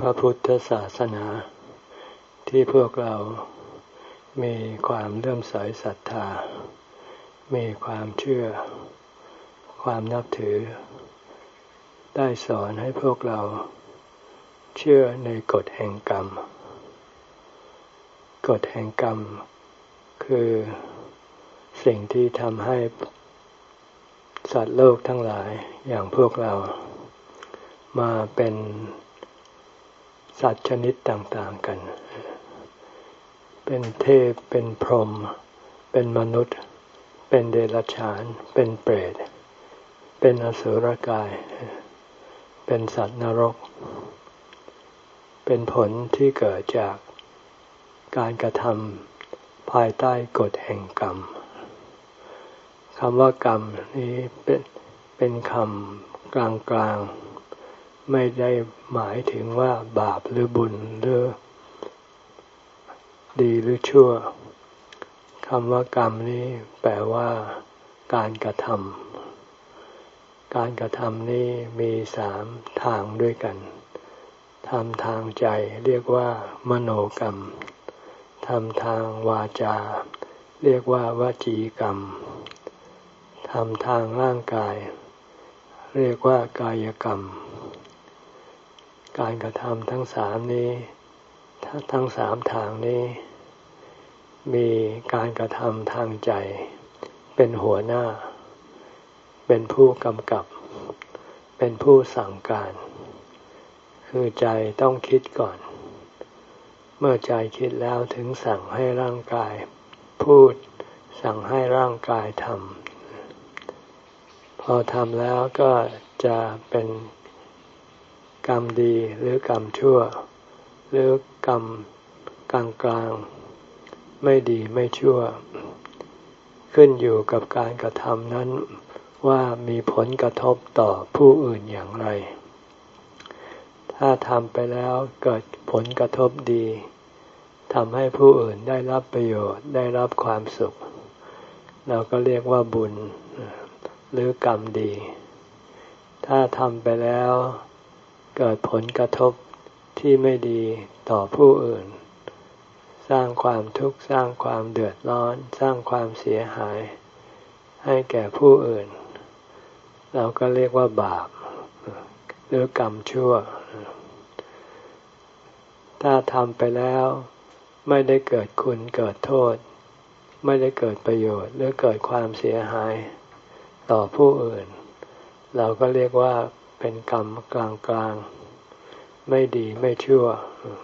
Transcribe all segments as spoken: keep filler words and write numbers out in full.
ระพุทธศาสนาที่พวกเรามีความเลื่อมใสศรัทธามีความเชื่อความนับถือได้สอนให้พวกเราเชื่อในกฎแห่งกรรมกฎแห่งกรรมคือสิ่งที่ทำให้สัตว์โลกทั้งหลายอย่างพวกเรามาเป็นสัตว์ชนิดต่างๆกันเป็นเทพเป็นพรหมเป็นมนุษย์เป็นเดรัจฉานเป็นเปรตเป็นอสุรกายเป็นสัตว์นรกเป็นผลที่เกิดจากการกระทำภายใต้กฎแห่งกรรมคำว่ากรรมนี้เป็นเป็นคำกลางๆไม่ได้หมายถึงว่าบาปหรือบุญหรือดีหรือชั่วคำว่ากรรมนี้แปลว่าการกระทำการกระทำนี้มีสามทางด้วยกันทำทางใจเรียกว่ามโนกรรมทำทางวาจาเรียกว่าวจีกรรมทำทางร่างกายเรียกว่ากายกรรมการกระทำทั้งสามนี้ทั้งสามทางนี้มีการกระทำทางใจเป็นหัวหน้าเป็นผู้กำกับเป็นผู้สั่งการคือใจต้องคิดก่อนเมื่อใจคิดแล้วถึงสั่งให้ร่างกายพูดสั่งให้ร่างกายทำพอทำแล้วก็จะเป็นกรรมดีหรือกรรมชั่วหรือกรรมกลางกลางไม่ดีไม่ชั่วขึ้นอยู่กับการกระทำนั้นว่ามีผลกระทบต่อผู้อื่นอย่างไรถ้าทำไปแล้วเกิดผลกระทบดีทำให้ผู้อื่นได้รับประโยชน์ได้รับความสุขเราก็เรียกว่าบุญหรือกรรมดีถ้าทำไปแล้วเกิดผลกระทบที่ไม่ดีต่อผู้อื่นสร้างความทุกข์สร้างความเดือดร้อนสร้างความเสียหายให้แก่ผู้อื่นเราก็เรียกว่าบาปหรือกรรมชั่วถ้าทำไปแล้วไม่ได้เกิดคุณเกิดโทษไม่ได้เกิดประโยชน์หรือเกิดความเสียหายต่อผู้อื่นเราก็เรียกว่าเป็นกรรมกลางๆไม่ดีไม่ชั่ว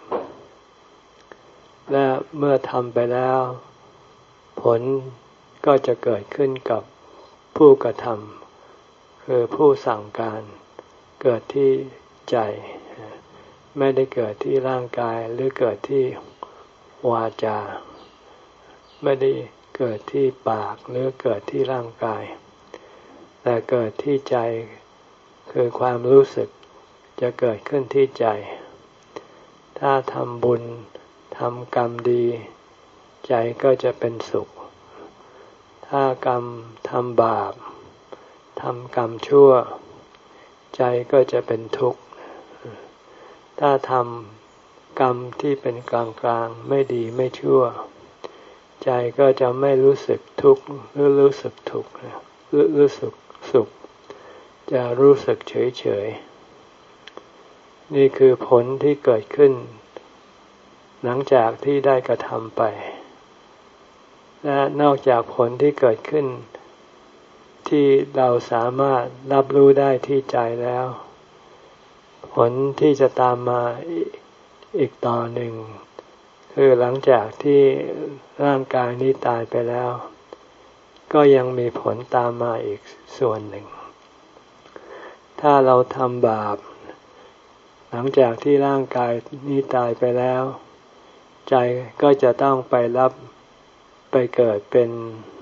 และเมื่อทำไปแล้วผลก็จะเกิดขึ้นกับผู้กระทำคือผู้สั่งการเกิดที่ใจไม่ได้เกิดที่ร่างกายหรือเกิดที่วาจาไม่ได้เกิดที่ปากหรือเกิดที่ร่างกายแต่เกิดที่ใจคือความรู้สึกจะเกิดขึ้นที่ใจถ้าทำบุญทำกรรมดีใจก็จะเป็นสุขถ้ากรรมทำบาปทำกรรมชั่วใจก็จะเป็นทุกข์ถ้าทำกรรมที่เป็นกลางกลางไม่ดีไม่ชั่วใจก็จะไม่รู้สึกทุกข์หรือรู้สึกทุกข์หรือรู้สึกสุขจะรู้สึกเฉยเฉยนี่คือผลที่เกิดขึ้นหลังจากที่ได้กระทำไปและนอกจากผลที่เกิดขึ้นที่เราสามารถรับรู้ได้ที่ใจแล้วผลที่จะตามมาอีกต่อหนึ่งคือหลังจากที่ร่างกายนี้ตายไปแล้วก็ยังมีผลตามมาอีกส่วนหนึ่งถ้าเราทำบาปหลังจากที่ร่างกายนี้ตายไปแล้วใจก็จะต้องไปรับไปเกิดเป็น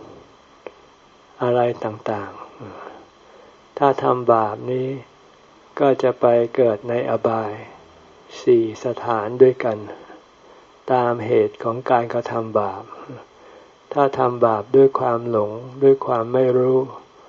อะไรต่างๆถ้าทำบาปนี้ก็จะไปเกิดในอบายสี่สถานด้วยกันตามเหตุของการกระทำบาปถ้าทำบาปด้วยความหลงด้วยความไม่รู้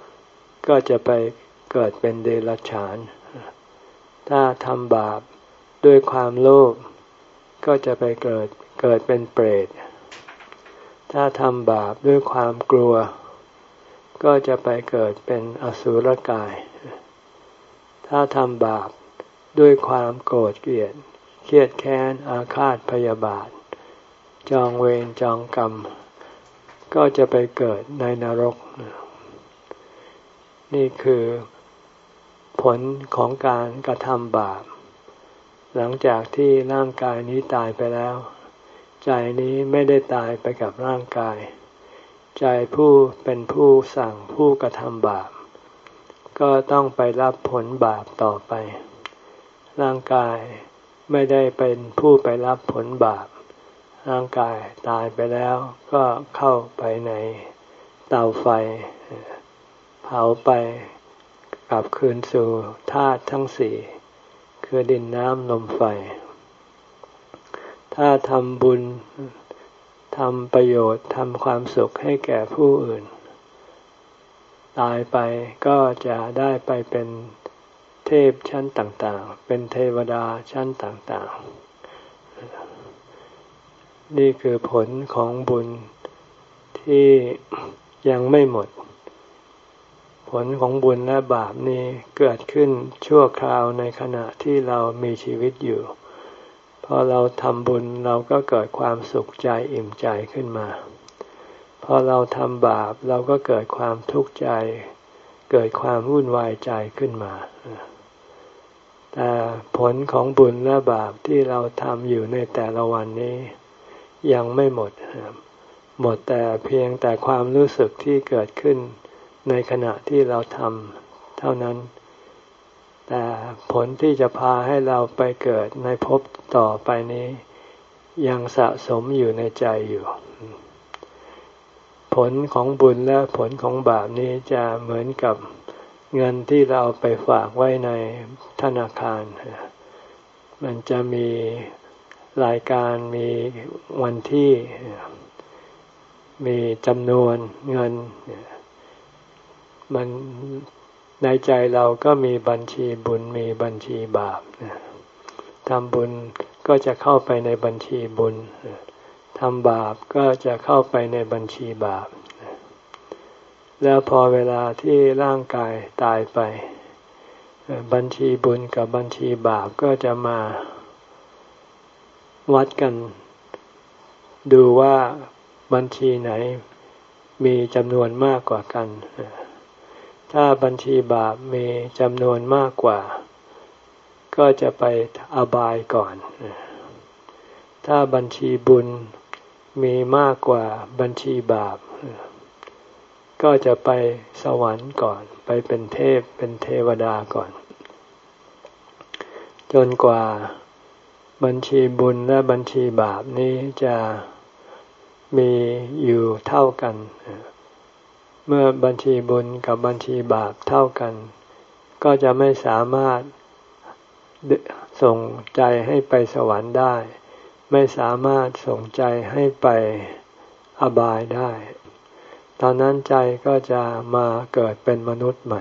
ก็จะไปเกิดเป็นเดรัจฉานถ้าทำบาปด้วยความโลภก็จะไปเกิดเกิดเป็นเปรตถ้าทำบาปด้วยความกลัวก็จะไปเกิดเป็นอสุรกายถ้าทำบาปด้วยความโกรธเกลียดเครียดแค้นอาฆาตพยาบาทจองเวรจองกรรมก็จะไปเกิดในนรกนี่คือผลของการกระทำบาปหลังจากที่ร่างกายนี้ตายไปแล้วใจนี้ไม่ได้ตายไปกับร่างกายใจผู้เป็นผู้สั่งผู้กระทำบาปก็ต้องไปรับผลบาปต่อไปร่างกายไม่ได้เป็นผู้ไปรับผลบาปร่างกายตายไปแล้วก็เข้าไปในเตาไฟเผาไปกลับคืนสู่ธาตุทั้งสี่คือดินน้ำลมไฟถ้าทำบุญทำประโยชน์ทำความสุขให้แก่ผู้อื่นตายไปก็จะได้ไปเป็นเทพชั้นต่างๆเป็นเทวดาชั้นต่างๆนี่คือผลของบุญที่ยังไม่หมดผลของบุญและบาปนี้เกิดขึ้นชั่วคราวในขณะที่เรามีชีวิตอยู่พอเราทำบุญเราก็เกิดความสุขใจอิ่มใจขึ้นมาพอเราทำบาปเราก็เกิดความทุกข์ใจเกิดความวุ่นวายใจขึ้นมาแต่ผลของบุญและบาปที่เราทำอยู่ในแต่ละวันนี้ยังไม่หมดหมดแต่เพียงแต่ความรู้สึกที่เกิดขึ้นในขณะที่เราทำเท่านั้นแต่ผลที่จะพาให้เราไปเกิดในภพต่อไปนี้ยังสะสมอยู่ในใจอยู่ผลของบุญและผลของบาปนี้จะเหมือนกับเงินที่เราไปฝากไว้ในธนาคารมันจะมีรายการมีวันที่มีจำนวนเงินมันในใจเราก็มีบัญชีบุญมีบัญชีบาปทำบุญก็จะเข้าไปในบัญชีบุญทำบาปก็จะเข้าไปในบัญชีบาปแล้วพอเวลาที่ร่างกายตายไปบัญชีบุญกับบัญชีบาปก็จะมาวัดกันดูว่าบัญชีไหนมีจำนวนมากกว่ากันถ้าบัญชีบาปมีจำนวนมากกว่าก็จะไปอบายก่อนถ้าบัญชีบุญมีมากกว่าบัญชีบาปก็จะไปสวรรค์ก่อนไปเป็นเทพเป็นเทวดาก่อนจนกว่าบัญชีบุญและบัญชีบาปนี้จะมีอยู่เท่ากันเมื่อบัญชีบุญกับบัญชีบาปเท่ากันก็จะไม่สามารถส่งใจให้ไปสวรรค์ได้ไม่สามารถส่งใจให้ไปอบายได้ตอนนั้นใจก็จะมาเกิดเป็นมนุษย์ใหม่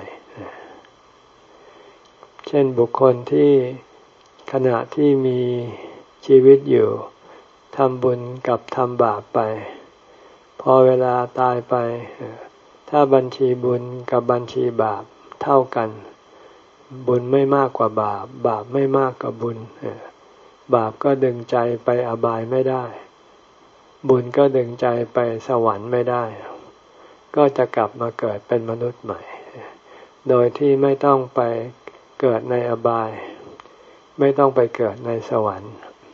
เช่นบุคคลที่ขณะที่มีชีวิตอยู่ทำบุญกับทำบาปไปพอเวลาตายไปถ้าบัญชีบุญกับบัญชีบาปเท่ากันบุญไม่มากกว่าบาปบาปไม่มากกว่าบุญบาปก็ดึงใจไปอบายไม่ได้บุญก็ดึงใจไปสวรรค์ไม่ได้ก็จะกลับมาเกิดเป็นมนุษย์ใหม่โดยที่ไม่ต้องไปเกิดในอบายไม่ต้องไปเกิดในสวรรค์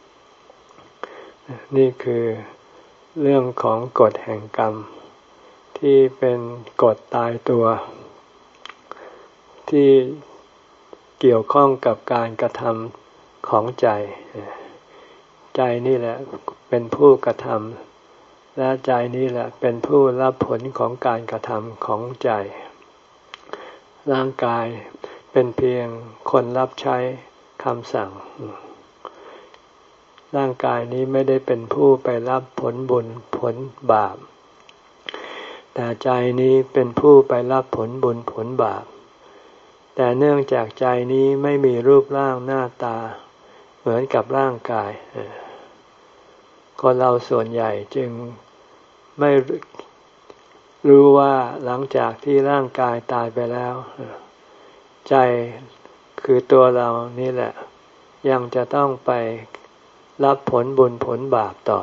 นี่คือเรื่องของกฎแห่งกรรมที่เป็นกฎตายตัวที่เกี่ยวข้องกับการกระทำของใจใจนี่แหละเป็นผู้กระทำและใจนี่แหละเป็นผู้รับผลของการกระทำของใจร่างกายเป็นเพียงคนรับใช้คำสั่งร่างกายนี้ไม่ได้เป็นผู้ไปรับผลบุญผลบาปแต่ใจนี้เป็นผู้ไปรับผลบุญผลบาปแต่เนื่องจากใจนี้ไม่มีรูปร่างหน้าตาเหมือนกับร่างกายคนเราส่วนใหญ่จึงไม่รู้ว่าหลังจากที่ร่างกายตายไปแล้วใจคือตัวเรานี่แหละยังจะต้องไปรับผลบุญผลบาปต่อ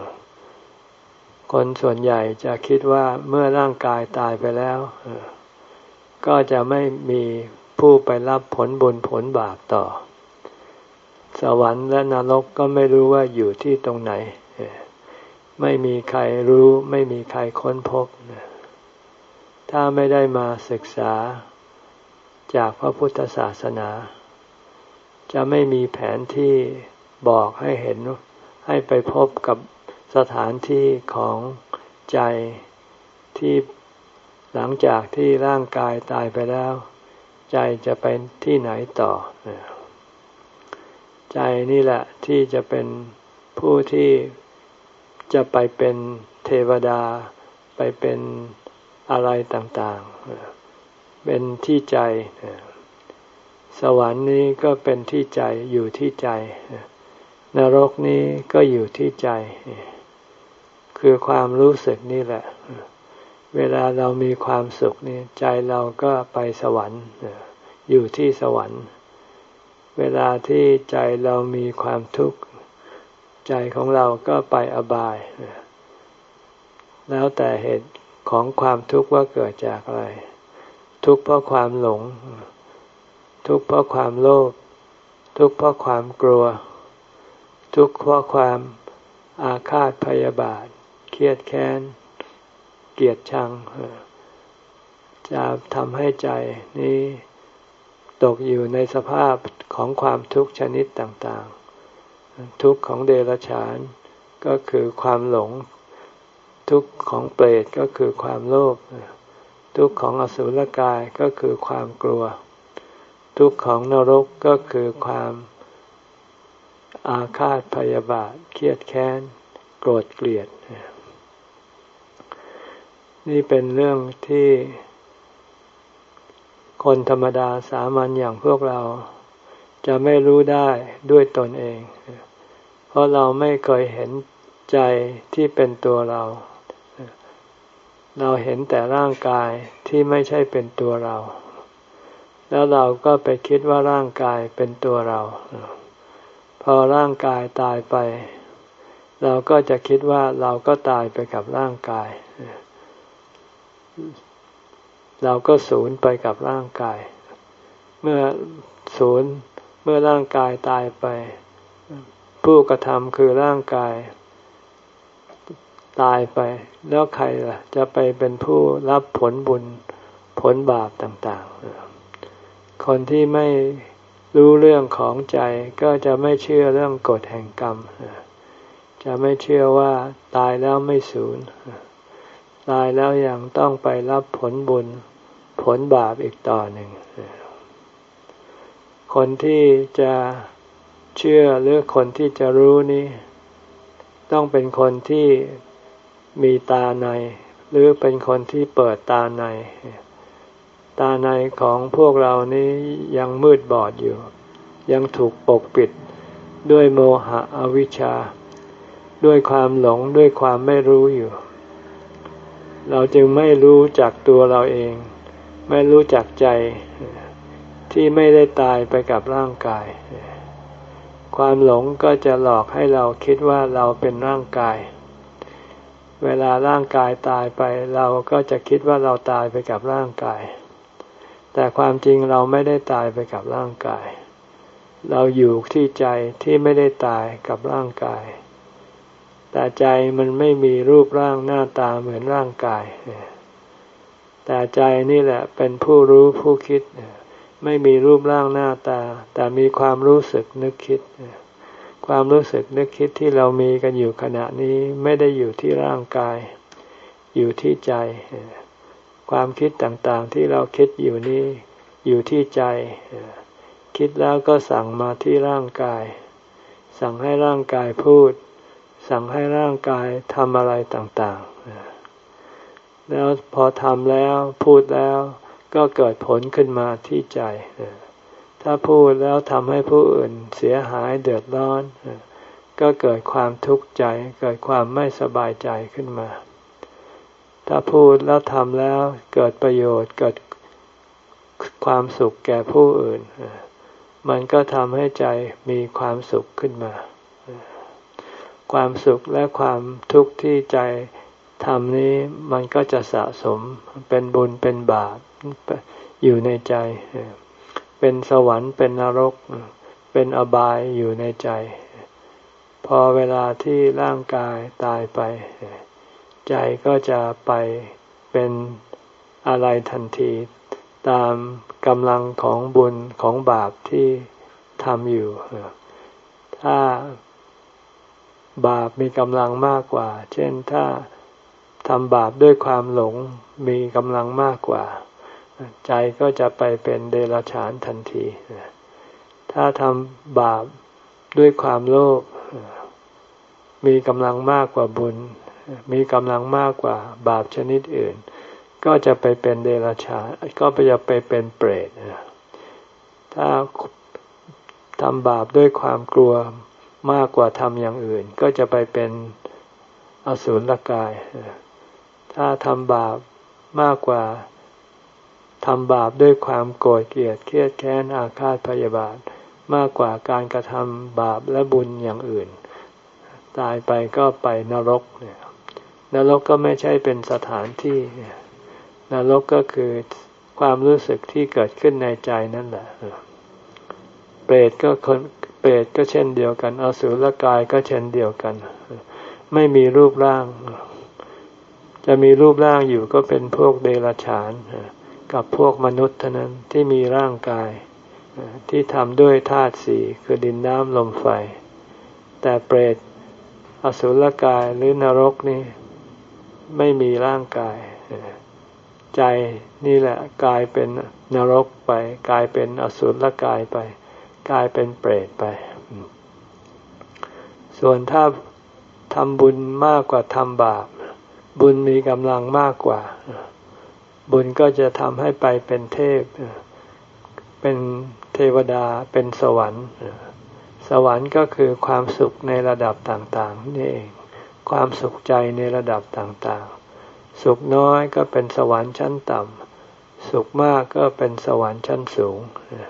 คนส่วนใหญ่จะคิดว่าเมื่อร่างกายตายไปแล้วก็จะไม่มีผู้ไปรับผลบุญผลบาปต่อสวรรค์และนรกก็ไม่รู้ว่าอยู่ที่ตรงไหนไม่มีใครรู้ไม่มีใครค้นพบถ้าไม่ได้มาศึกษาจากพระพุทธศาสนาจะไม่มีแผนที่บอกให้เห็นให้ไปพบกับสถานที่ของใจที่หลังจากที่ร่างกายตายไปแล้วใจจะไปที่ไหนต่อใจนี่แหละที่จะเป็นผู้ที่จะไปเป็นเทวดาไปเป็นอะไรต่างๆเป็นที่ใจสวรรค์นี้ก็เป็นที่ใจอยู่ที่ใจนรกนี้ก็อยู่ที่ใจคือความรู้สึกนี่แหละเวลาเรามีความสุขนี่ใจเราก็ไปสวรรค์อยู่ที่สวรรค์เวลาที่ใจเรามีความทุกข์ใจของเราก็ไปอบายแล้วแต่เหตุของความทุกข์ว่าเกิดจากอะไรทุกข์เพราะความหลงทุกข์เพราะความโลภทุกข์เพราะความกลัวทุกข์เพราะความอาฆาตพยาบาทเครียดแค้นเกลียดชังจะทำให้ใจนี้ตกอยู่ในสภาพของความทุกข์ชนิดต่างๆทุกข์ของเดรัจฉานก็คือความหลงทุกข์ของเปรตก็คือความโลภทุกข์ของอสุรกายก็คือความกลัวทุกข์ของนรกก็คือความอาฆาตพยาบาทเครียดแค้นโกรธเกลียดนี่เป็นเรื่องที่คนธรรมดาสามัญอย่างพวกเราจะไม่รู้ได้ด้วยตนเองเพราะเราไม่เคยเห็นใจที่เป็นตัวเราเราเห็นแต่ร่างกายที่ไม่ใช่เป็นตัวเราแล้วเราก็ไปคิดว่าร่างกายเป็นตัวเราพอร่างกายตายไปเราก็จะคิดว่าเราก็ตายไปกับร่างกายเราก็สูญไปกับร่างกายเมื่อสูญเมื่อร่างกายตายไปผู้กระทำคือร่างกายตายไปแล้วใครล่ะจะไปเป็นผู้รับผลบุญผลบาปต่างๆคนที่ไม่รู้เรื่องของใจก็จะไม่เชื่อเรื่องกฎแห่งกรรมจะไม่เชื่อว่าตายแล้วไม่สูญตายแล้วยังต้องไปรับผลบุญผลบาปอีกต่อหนึ่งคนที่จะเชื่อหรือคนที่จะรู้นี้ต้องเป็นคนที่มีตาในหรือเป็นคนที่เปิดตาในตาในของพวกเรานี้ยังมืดบอดอยู่ยังถูกปกปิดด้วยโมหะอวิชชาด้วยความหลงด้วยความไม่รู้อยู่เราจึงไม่รู้จักตัวเราเองไม่รู้จักใจที่ไม่ได้ตายไปกับร่างกายความหลงก็จะหลอกให้เราคิดว่าเราเป็นร่างกายเวลาร่างกายตายไปเราก็จะคิดว่าเราตายไปกับร่างกายแต่ความจริงเราไม่ได้ตายไปกับร่างกายเราอยู่ที่ใจที่ไม่ได้ตายกับร่างกายแต่ใจมันไม่มีรูปร่างหน้าตาเหมือนร่างกายแต่ใจนี่แหละเป็นผู้รู้ผู้คิดไม่มีรูปร่างหน้าตาแต่มีความรู้สึกนึกคิดความรู้สึกนึกคิดที่เรามีกันอยู่ขณะนี้ไม่ได้อยู่ที่ร่างกายอยู่ที่ใจความคิดต่างๆที่เราคิดอยู่นี้อยู่ที่ใจคิดแล้วก็สั่งมาที่ร่างกายสั่งให้ร่างกายพูดสั่งให้ร่างกายทำอะไรต่างๆแล้วพอทำแล้วพูดแล้วก็เกิดผลขึ้นมาที่ใจถ้าพูดแล้วทำให้ผู้อื่นเสียหายเดือดร้อนก็เกิดความทุกข์ใจเกิดความไม่สบายใจขึ้นมาถ้าพูดแล้วทำแล้วเกิดประโยชน์เกิดความสุขแก่ผู้อื่นมันก็ทำให้ใจมีความสุขขึ้นมาความสุขและความทุกข์ที่ใจทำนี้มันก็จะสะสมเป็นบุญเป็นบาปอยู่ในใจเป็นสวรรค์เป็นนรกเป็นอบายอยู่ในใจพอเวลาที่ร่างกายตายไปใจก็จะไปเป็นอะไรทันทีตามกำลังของบุญของบาปที่ทำอยู่ถ้าบาปมีกำลังมากกว่าเช่นถ้าทำบาปด้วยความหลงมีกำลังมากกว่าใจก็จะไปเป็นเดรัจฉานทันทีถ้าทำบาปด้วยความโลภมีกำลังมากกว่าบุญมีกำลังมากกว่าบาปชนิดอื่นก็จะไปเป็นเดรัจฉานก็จะไปเป็นเปรตถ้าทำบาปด้วยความกลัวมากกว่าทำอย่างอื่นก็จะไปเป็นอสูรกายถ้าทำบาปมากกว่าทำบาปด้วยความโกรธเกลียดเครียดแค้นอาฆาตพยาบาทมากกว่าการกระทำบาปและบุญอย่างอื่นตายไปก็ไปนรกเนี่ยนรกก็ไม่ใช่เป็นสถานที่นรกก็คือความรู้สึกที่เกิดขึ้นในใจนั่นแหละเปรตก็คนเปรตก็เช่นเดียวกันอสุรกายก็เช่นเดียวกันไม่มีรูปร่างจะมีรูปร่างอยู่ก็เป็นพวกเดรัจฉานกับพวกมนุษย์เท่านั้นที่มีร่างกายที่ทำด้วยธาตุสี่คือดินน้ำลมไฟแต่เปรตอสุรกายหรือนรกนี่ไม่มีร่างกายใจนี่แหละกลายเป็นนรกไปกลายเป็นอสุรกายไปกลายเป็นเปรตไปส่วนถ้าทำบุญมากกว่าทำบาปบุญมีกำลังมากกว่าบุญก็จะทำให้ไปเป็นเทพเป็นเทวดาเป็นสวรรค์สวรรค์ก็คือความสุขในระดับต่างๆนี่เองความสุขใจในระดับต่างๆสุขน้อยก็เป็นสวรรค์ชั้นต่ำสุขมากก็เป็นสวรรค์ชั้นสูง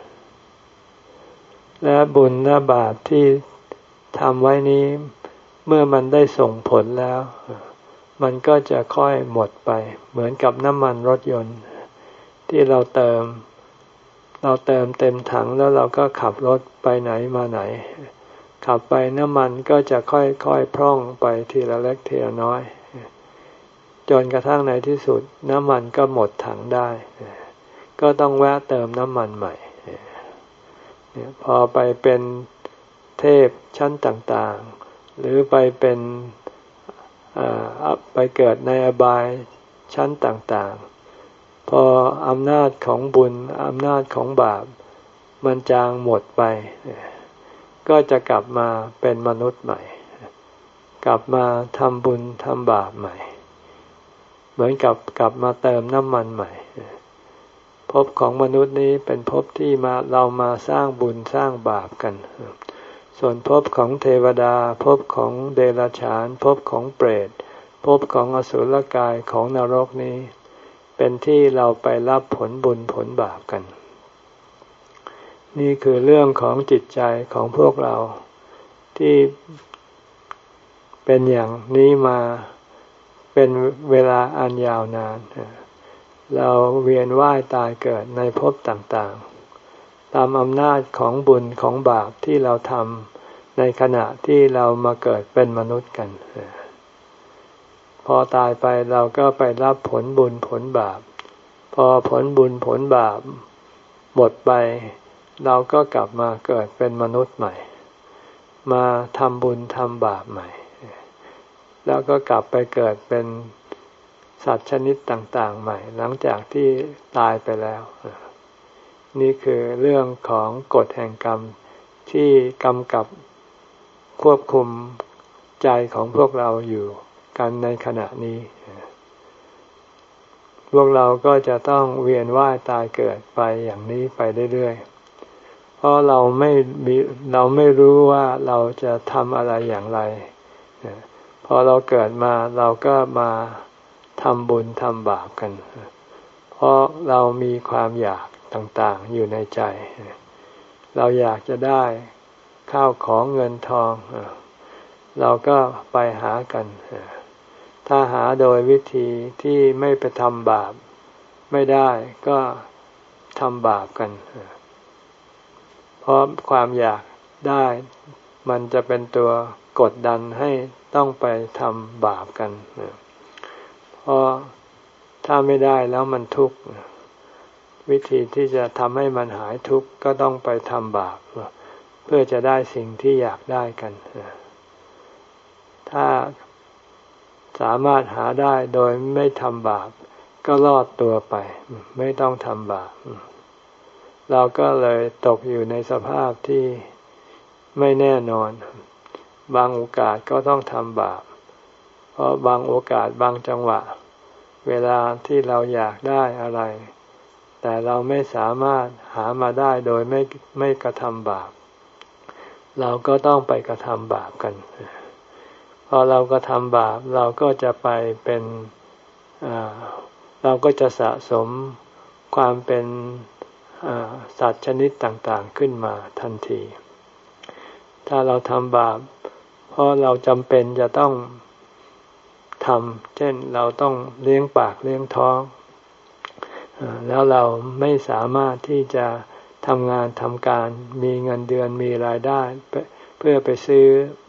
และบุญและบาปที่ทำไว้นี้เมื่อมันได้ส่งผลแล้วมันก็จะค่อยหมดไปเหมือนกับน้ำมันรถยนต์ที่เราเติมเราเติมเต็มถังแล้วเราก็ขับรถไปไหนมาไหนขับไปน้ำมันก็จะค่อยๆพร่องไปทีละเล็กทีละน้อยจนกระทั่งในที่สุดน้ำมันก็หมดถังได้ก็ต้องแวะเติมน้ำมันใหม่พอไปเป็นเทพชั้นต่างๆหรือไปเป็นไปเกิดในอบายชั้นต่างๆพออำนาจของบุญอำนาจของบาปมันจางหมดไปก็จะกลับมาเป็นมนุษย์ใหม่กลับมาทำบุญทำบาปใหม่เหมือนกับกลับมาเติมน้ำมันใหม่ภพของมนุษย์นี้เป็นภพที่มาเรามาสร้างบุญสร้างบาปกันส่วนภพของเทวดาภพของเดรัจฉานภพของเปรตภพของอสุรกายของนรกนี้เป็นที่เราไปรับผลบุญผลบาปกันนี่คือเรื่องของจิตใจของพวกเราที่เป็นอย่างนี้มาเป็นเวลาอันยาวนานเราเวียนว่ายตายเกิดในภพต่างๆตามอำนาจของบุญของบาปที่เราทำในขณะที่เรามาเกิดเป็นมนุษย์กันพอตายไปเราก็ไปรับผลบุญผลบาปพอผลบุญผลบาปหมดไปเราก็กลับมาเกิดเป็นมนุษย์ใหม่มาทำบุญทำบาปใหม่แล้วก็กลับไปเกิดเป็นสัตว์ชนิดต่างๆใหม่หลังจากที่ตายไปแล้วนี่คือเรื่องของกฎแห่งกรรมที่กำกับควบคุมใจของพวกเราอยู่กันในขณะนี้พวกเราก็จะต้องเวียนว่ายตายเกิดไปอย่างนี้ไปเรื่อยๆเพราะเราไม่มีเราไม่รู้ว่าเราจะทำอะไรอย่างไรพอเราเกิดมาเราก็มาทำบุญทำบาปกันเพราะเรามีความอยากต่างๆอยู่ในใจเราอยากจะได้ข้าวของเงินทองเราก็ไปหากันถ้าหาโดยวิธีที่ไม่ไปทำบาปไม่ได้ก็ทำบาปกันเพราะความอยากได้มันจะเป็นตัวกดดันให้ต้องไปทำบาปกันเพราะถ้าไม่ได้แล้วมันทุกข์วิธีที่จะทำให้มันหายทุกข์ก็ต้องไปทำบาปเพื่อจะได้สิ่งที่อยากได้กันถ้าสามารถหาได้โดยไม่ทำบาปก็รอดตัวไปไม่ต้องทำบาปเราก็เลยตกอยู่ในสภาพที่ไม่แน่นอนบางโอกาสก็ต้องทำบาปเพราะบางโอกาสบางจังหวะเวลาที่เราอยากได้อะไรแต่เราไม่สามารถหามาได้โดยไม่ไม่กระทำบาปเราก็ต้องไปกระทำบาปกันพอเรากระทำบาปเราก็จะไปเป็นเราก็จะสะสมความเป็นสัตว์ชนิดต่างๆขึ้นมาทันทีถ้าเราทำบาปเพราะเราจำเป็นจะต้องทำเช่นเราต้องเลี้ยงปากเลี้ยงท้องแล้วเราไม่สามารถที่จะทำงานทำการมีเงินเดือนมีรายได้เพื่อไปซื้อ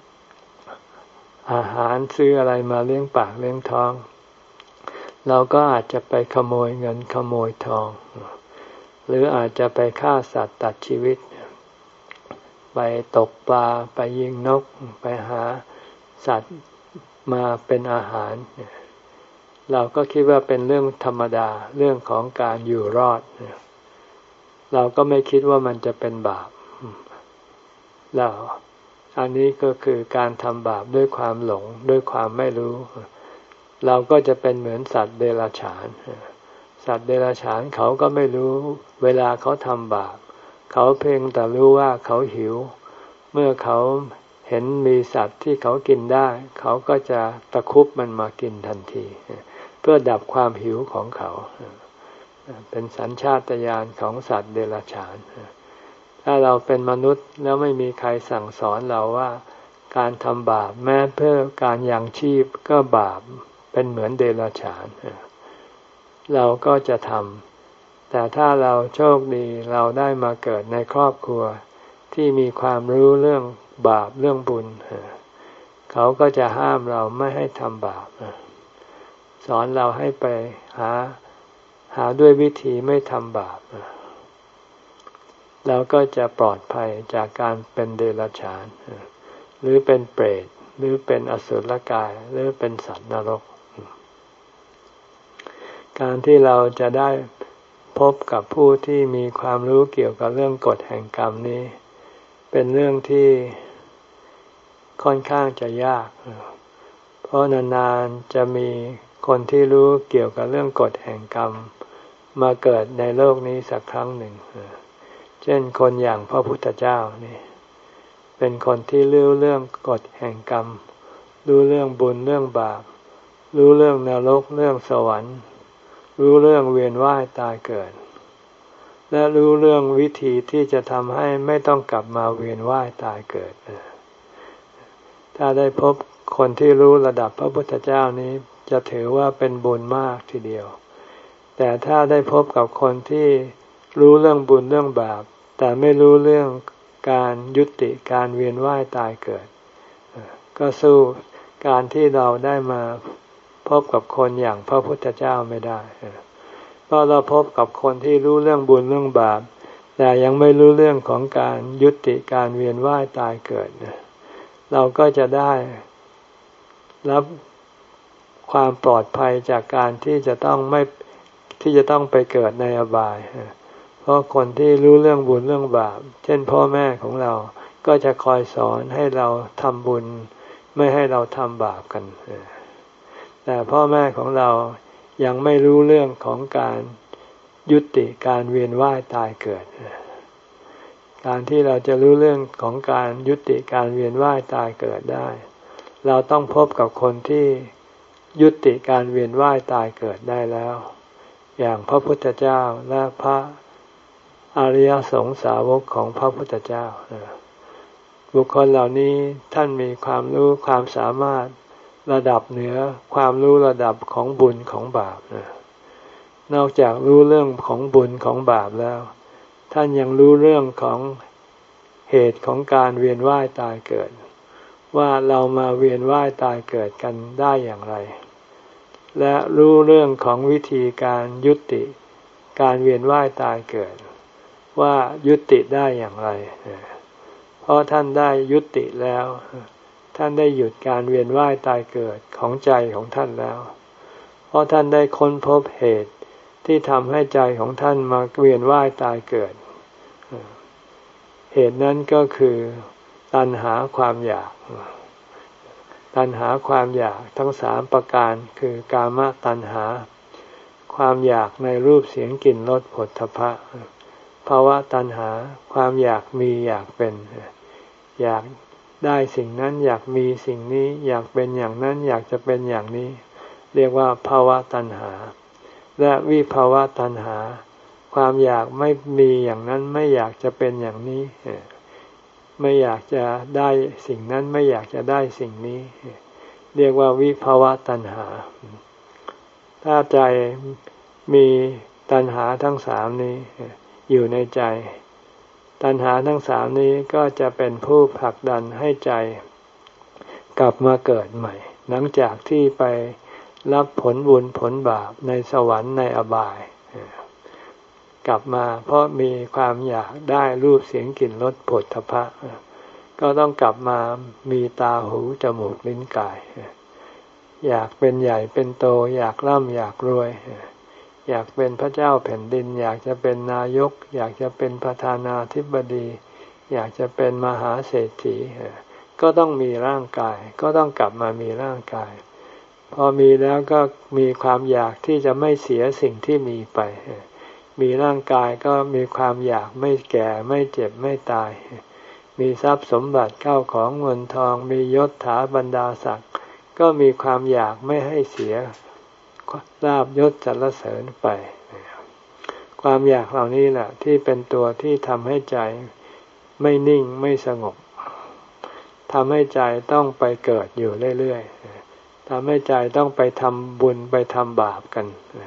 อาหารซื้ออะไรมาเลี้ยงปากเลี้ยงท้องเราก็อาจจะไปขโมยเงินขโมยทองหรืออาจจะไปฆ่าสัตว์ตัดชีวิตไปตกปลาไปยิงนกไปหาสัตว์มาเป็นอาหารเราก็คิดว่าเป็นเรื่องธรรมดาเรื่องของการอยู่รอดเราก็ไม่คิดว่ามันจะเป็นบาปเราอันนี้ก็คือการทำบาปด้วยความหลงด้วยความไม่รู้เราก็จะเป็นเหมือนสัตว์เดรัจฉานสัตว์เดรัจฉานเขาก็ไม่รู้เวลาเขาทำบาปเขาเพียงแต่รู้ว่าเขาหิวเมื่อเขาเห็นมีสัตว์ที่เขากินได้เขาก็จะตะครุบมันมากินทันทีเพื่อดับความหิวของเขาเป็นสัญชาตญาณของสัตว์เดรัจฉานถ้าเราเป็นมนุษย์แล้วไม่มีใครสั่งสอนเราว่าการทำบาปแม้เพื่อการยังชีพก็บาปเป็นเหมือนเดรัจฉานเราก็จะทำแต่ถ้าเราโชคดีเราได้มาเกิดในครอบครัวที่มีความรู้เรื่องบาปเรื่องบุญเขาก็จะห้ามเราไม่ให้ทำบาปสอนเราให้ไปหาหาด้วยวิธีไม่ทำบาปเราก็จะปลอดภัยจากการเป็นเดรัจฉานหรือเป็นเปรตหรือเป็นอสุรกายหรือเป็นสัตว์นรกการที่เราจะได้พบกับผู้ที่มีความรู้เกี่ยวกับเรื่องกฎแห่งกรรมนี้เป็นเรื่องที่ค่อนข้างจะยากเพราะนานๆจะมีคนที่รู้เกี่ยวกับเรื่องกฎแห่งกรรมมาเกิดในโลกนี้สักครั้งหนึ่งเช่นคนอย่างพระพุทธเจ้านี่เป็นคนที่รู้เรื่องกฎแห่งกรรมรู้เรื่องบุญเรื่องบาปรู้เรื่องนรกเรื่องสวรรค์รู้เรื่องเวียนว่ายตายเกิดและรู้เรื่องวิธีที่จะทำให้ไม่ต้องกลับมาเวียนว่ายตายเกิดถ้าได้พบคนที่รู้ระดับพระพุทธเจ้านี้จะถือว่าเป็นบุญมากทีเดียวแต่ถ้าได้พบกับคนที่รู้เรื่องบุญเรื่องบาปแต่ไม่รู้เรื่องการยุติการเวียนว่ายตายเกิดก็สู้การที่เราได้มาพบกับคนอย่างพระพุทธเจ้าไม่ได้เพราะเราพบกับคนที่รู้เรื่องบุญเรื่องบาปแต่ยังไม่รู้เรื่องของการยุติการเวียนว่ายตายเกิดเราก็จะได้รับความปลอดภัยจากการที่จะต้องไม่ที่จะต้องไปเกิดในอบายเพราะคนที่รู้เรื่องบุญเรื่องบาปเช่นพ่อแม่ของเราก็จะคอยสอนให้เราทำบุญไม่ให้เราทำบาปกันแต่พ่อแม่ของเรายังไม่รู้เรื่องของการยุติการเวียนว่ายตายเกิดการที่เราจะรู้เรื่องของการยุติการเวียนว่ายตายเกิดได้เราต้องพบกับคนที่ยุติการเวียนว่ายตายเกิดได้แล้วอย่างพระพุทธเจ้าและพระอริยสงสาวกของพระพุทธเจ้าบุคคลเหล่านี้ท่านมีความรู้ความสามารถระดับเหนือความรู้ระดับของบุญของบาปนอกจากรู้เรื่องของบุญของบาปแล้วท่านยังรู้เรื่องของเหตุของการเวียนว่ายตายเกิดว่าเรามาเวียนว่ายตายเกิดกันได้อย่างไรและรู้เรื่องของวิธีการยุติการเวียนว่ายตายเกิดว่ายุติได้อย่างไรเพราะท่านได้ยุติแล้วท่านได้หยุดการเวียนว่ายตายเกิดของใจของท่านแล้วเพราะท่านได้ค้นพบเหตุที่ทำให้ใจของท่านมาเวียนว่ายตายเกิดเหตุนั้นก็คือตัณหาความอยากตัณหาความอยากทั้งสามประการคือกามตัณหาความอยากในรูปเสียงกลิ่นรสผลทพะภาวะตัณหาความอยากมีอยากเป็นอยากได้สิ่งนั้นอยากมีสิ่งนี้อยากเป็นอย่างนั้นอยากจะเป็นอย่างนี้เรียกว่าภาวะตัณหาและวิภาวะตัณหาความอยากไม่มีอย่างนั้นไม่อยากจะเป็นอย่างนี้ไม่อยากจะได้สิ่งนั้นไม่อยากจะได้สิ่งนี้เรียกว่าวิภาวะตัณหาถ้าใจมีตัณหาทั้งสามนี้อยู่ในใจตัณหาทั้งสามนี้ก็จะเป็นผู้ผลักดันให้ใจกลับมาเกิดใหม่หลังจากที่ไปรับผลบุญผลบาปในสวรรค์ในอบายกลับมาเพราะมีความอยากได้รูปเสียงกลิ่นรสโผฏฐัพพะก็ต้องกลับมามีตาหูจมูกลิ้นกายอยากเป็นใหญ่เป็นโตอยากร่ำอยากรวยอยากเป็นพระเจ้าแผ่นดินอยากจะเป็นนายกอยากจะเป็นประธานาธิบดีอยากจะเป็นมหาเศรษฐีก็ต้องมีร่างกายก็ต้องกลับมามีร่างกายพอมีแล้วก็มีความอยากที่จะไม่เสียสิ่งที่มีไปมีร่างกายก็มีความอยากไม่แก่ไม่เจ็บไม่ตายมีทรัพย์สมบัติเข้าของเงินทองมียศถาบรรดาศักดิ์ก็มีความอยากไม่ให้เสียลาภยศสรรเสริญไปความอยากเหล่านี้แหละที่เป็นตัวที่ทำให้ใจไม่นิ่งไม่สงบทำให้ใจต้องไปเกิดอยู่เรื่อยๆทำให้ใจต้องไปทำบุญไปทำบาปกัน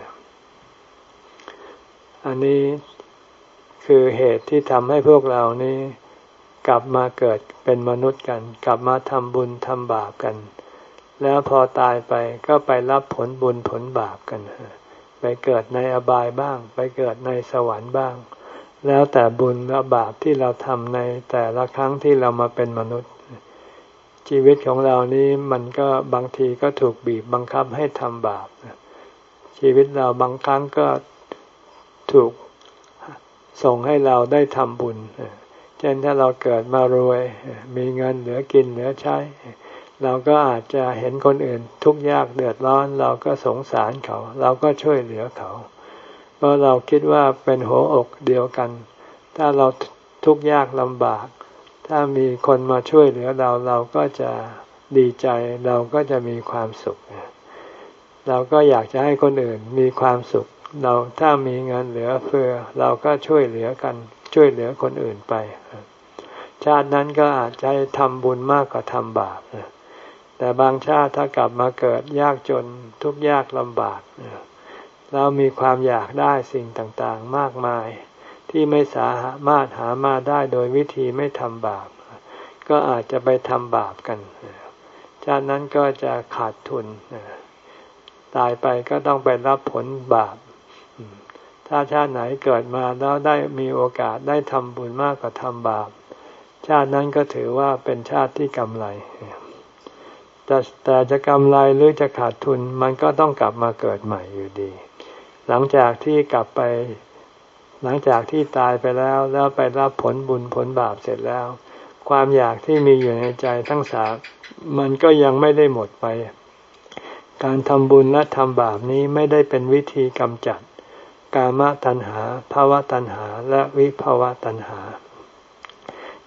อันนี้คือเหตุที่ทำให้พวกเรานี้กลับมาเกิดเป็นมนุษย์กันกลับมาทำบุญทำบาปกันแล้วพอตายไปก็ไปรับผลบุญผลบาปกันไปเกิดในอบายบ้างไปเกิดในสวรรค์บ้างแล้วแต่บุญและบาปที่เราทำในแต่ละครั้งที่เรามาเป็นมนุษย์ชีวิตของเรานี้มันก็บางทีก็ถูกบีบบังคับให้ทำบาปชีวิตเราบางครั้งก็ถูกส่งให้เราได้ทำบุญเช่นถ้าเราเกิดมารวยมีเงินเหลือกินเหลือใช้เราก็อาจจะเห็นคนอื่นทุกข์ยากเดือดร้อนเราก็สงสารเขาเราก็ช่วยเหลือเขาเพราะเราคิดว่าเป็นหัวอกเดียวกันถ้าเราทุกข์ยากลำบากถ้ามีคนมาช่วยเหลือเราเราก็จะดีใจเราก็จะมีความสุขเราก็อยากจะให้คนอื่นมีความสุขเราถ้ามีเงินเหลือเฟือเราก็ช่วยเหลือกันช่วยเหลือคนอื่นไปชาตินั้นก็อาจจะทำบุญมากกว่าทำบาปแต่บางชาติถ้ากลับมาเกิดยากจนทุกข์ยากลำบากเรามีความอยากได้สิ่งต่างๆมากมายที่ไม่สามารถหามาได้โดยวิธีไม่ทำบาปก็อาจจะไปทำบาปกันชาตินั้นก็จะขาดทุนตายไปก็ต้องไปรับผลบาปถ้าชาติไหนเกิดมาแล้วได้มีโอกาสได้ทำบุญมากกว่าทำบาปชาตินั้นก็ถือว่าเป็นชาติที่กำไรแต่แต่จะกำไรหรือจะขาดทุนมันก็ต้องกลับมาเกิดใหม่อยู่ดีหลังจากที่กลับไปหลังจากที่ตายไปแล้วแล้วไปรับผลบุญผลบาปเสร็จแล้วความอยากที่มีอยู่ในใจทั้งสามมันก็ยังไม่ได้หมดไปการทำบุญและทำบาปนี้ไม่ได้เป็นวิธีกำจัดกามตัณหาภวตัณหาและวิภวตัณหา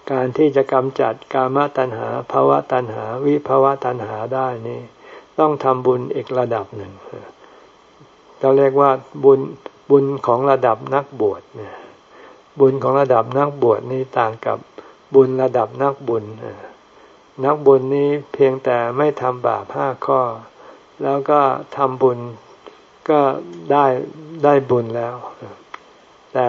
การที่จะกำจัดกามตัณหาภวตัณหาวิภวตัณหาได้นี่ต้องทำบุญอีกระดับหนึ่งเราเรียกว่าบุญบุญของระดับนักบวชเนี่ยบุญของระดับนักบวชนี่ต่างกับบุญระดับนักบุญนักบุญนี้เพียงแต่ไม่ทำบาปห้าข้อแล้วก็ทำบุญก็ได้ได้บุญแล้วแต่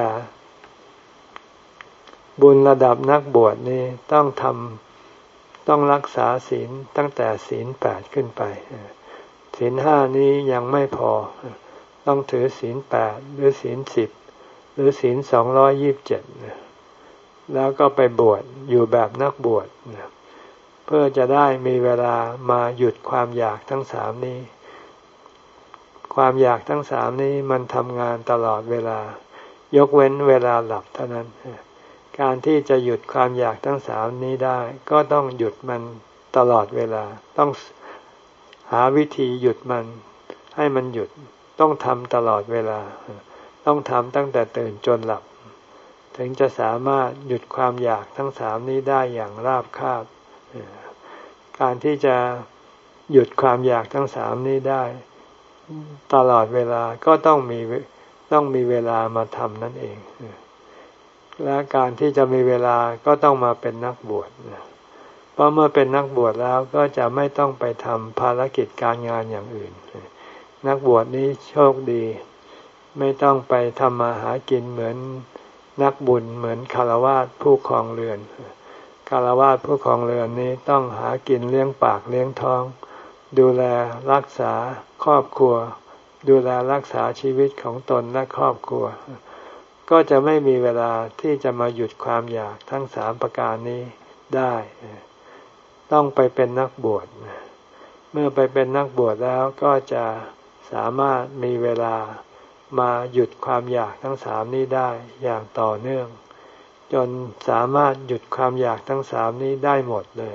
บุญระดับนักบวชนี้ต้องทำต้องรักษาศีลตั้งแต่ศีลแปดขึ้นไปศีลห้านี้ยังไม่พอต้องถือศีลแปดหรือศีลสิบหรือศีลสองร้อยยี่สิบเจ็ดแล้วก็ไปบวชอยู่แบบนักบวชเพื่อจะได้มีเวลามาหยุดความอยากทั้งสามนี้ความอยากทั้งสามนี้มันทำงานตลอดเวลายกเว้นเวลาหลับเท่านั้นการที่จะหยุดความอยากทั้งสามนี้ได้ก็ต้องหยุดมันตลอดเวลาต้องหาวิธีหยุดมันให้มันหยุดต้องทำตลอดเวลาต้องทำตั้งแต่ตื่นจนหลับถึงจะสามารถหยุดความอยากทั้งสามนี้ได้อย่างราบคาบการที่จะหยุดความอยากทั้งสามนี้ได้ตลอดเวลาก็ต้องมีต้องมีเวลามาทำนั่นเองและการที่จะมีเวลาก็ต้องมาเป็นนักบวชเพราะเมื่อเป็นนักบวชแล้วก็จะไม่ต้องไปทำภารกิจการงานอย่างอื่นนักบวชนี้โชคดีไม่ต้องไปทำมาหากินเหมือนนักบุญเหมือนฆราวาสผู้ครองเรือนฆราวาสผู้ครองเรือนนี้ต้องหากินเลี้ยงปากเลี้ยงท้องดูแลรักษาครอบครัวดูแลรักษาชีวิตของตนและครอบครัวก็จะไม่มีเวลาที่จะมาหยุดความอยากทั้งสามประการนี้ได้ต้องไปเป็นนักบวชเมื่อไปเป็นนักบวชแล้วก็จะสามารถมีเวลามาหยุดความอยากทั้งสามนี้ได้อย่างต่อเนื่องจนสามารถหยุดความอยากทั้งสามนี้ได้หมดเลย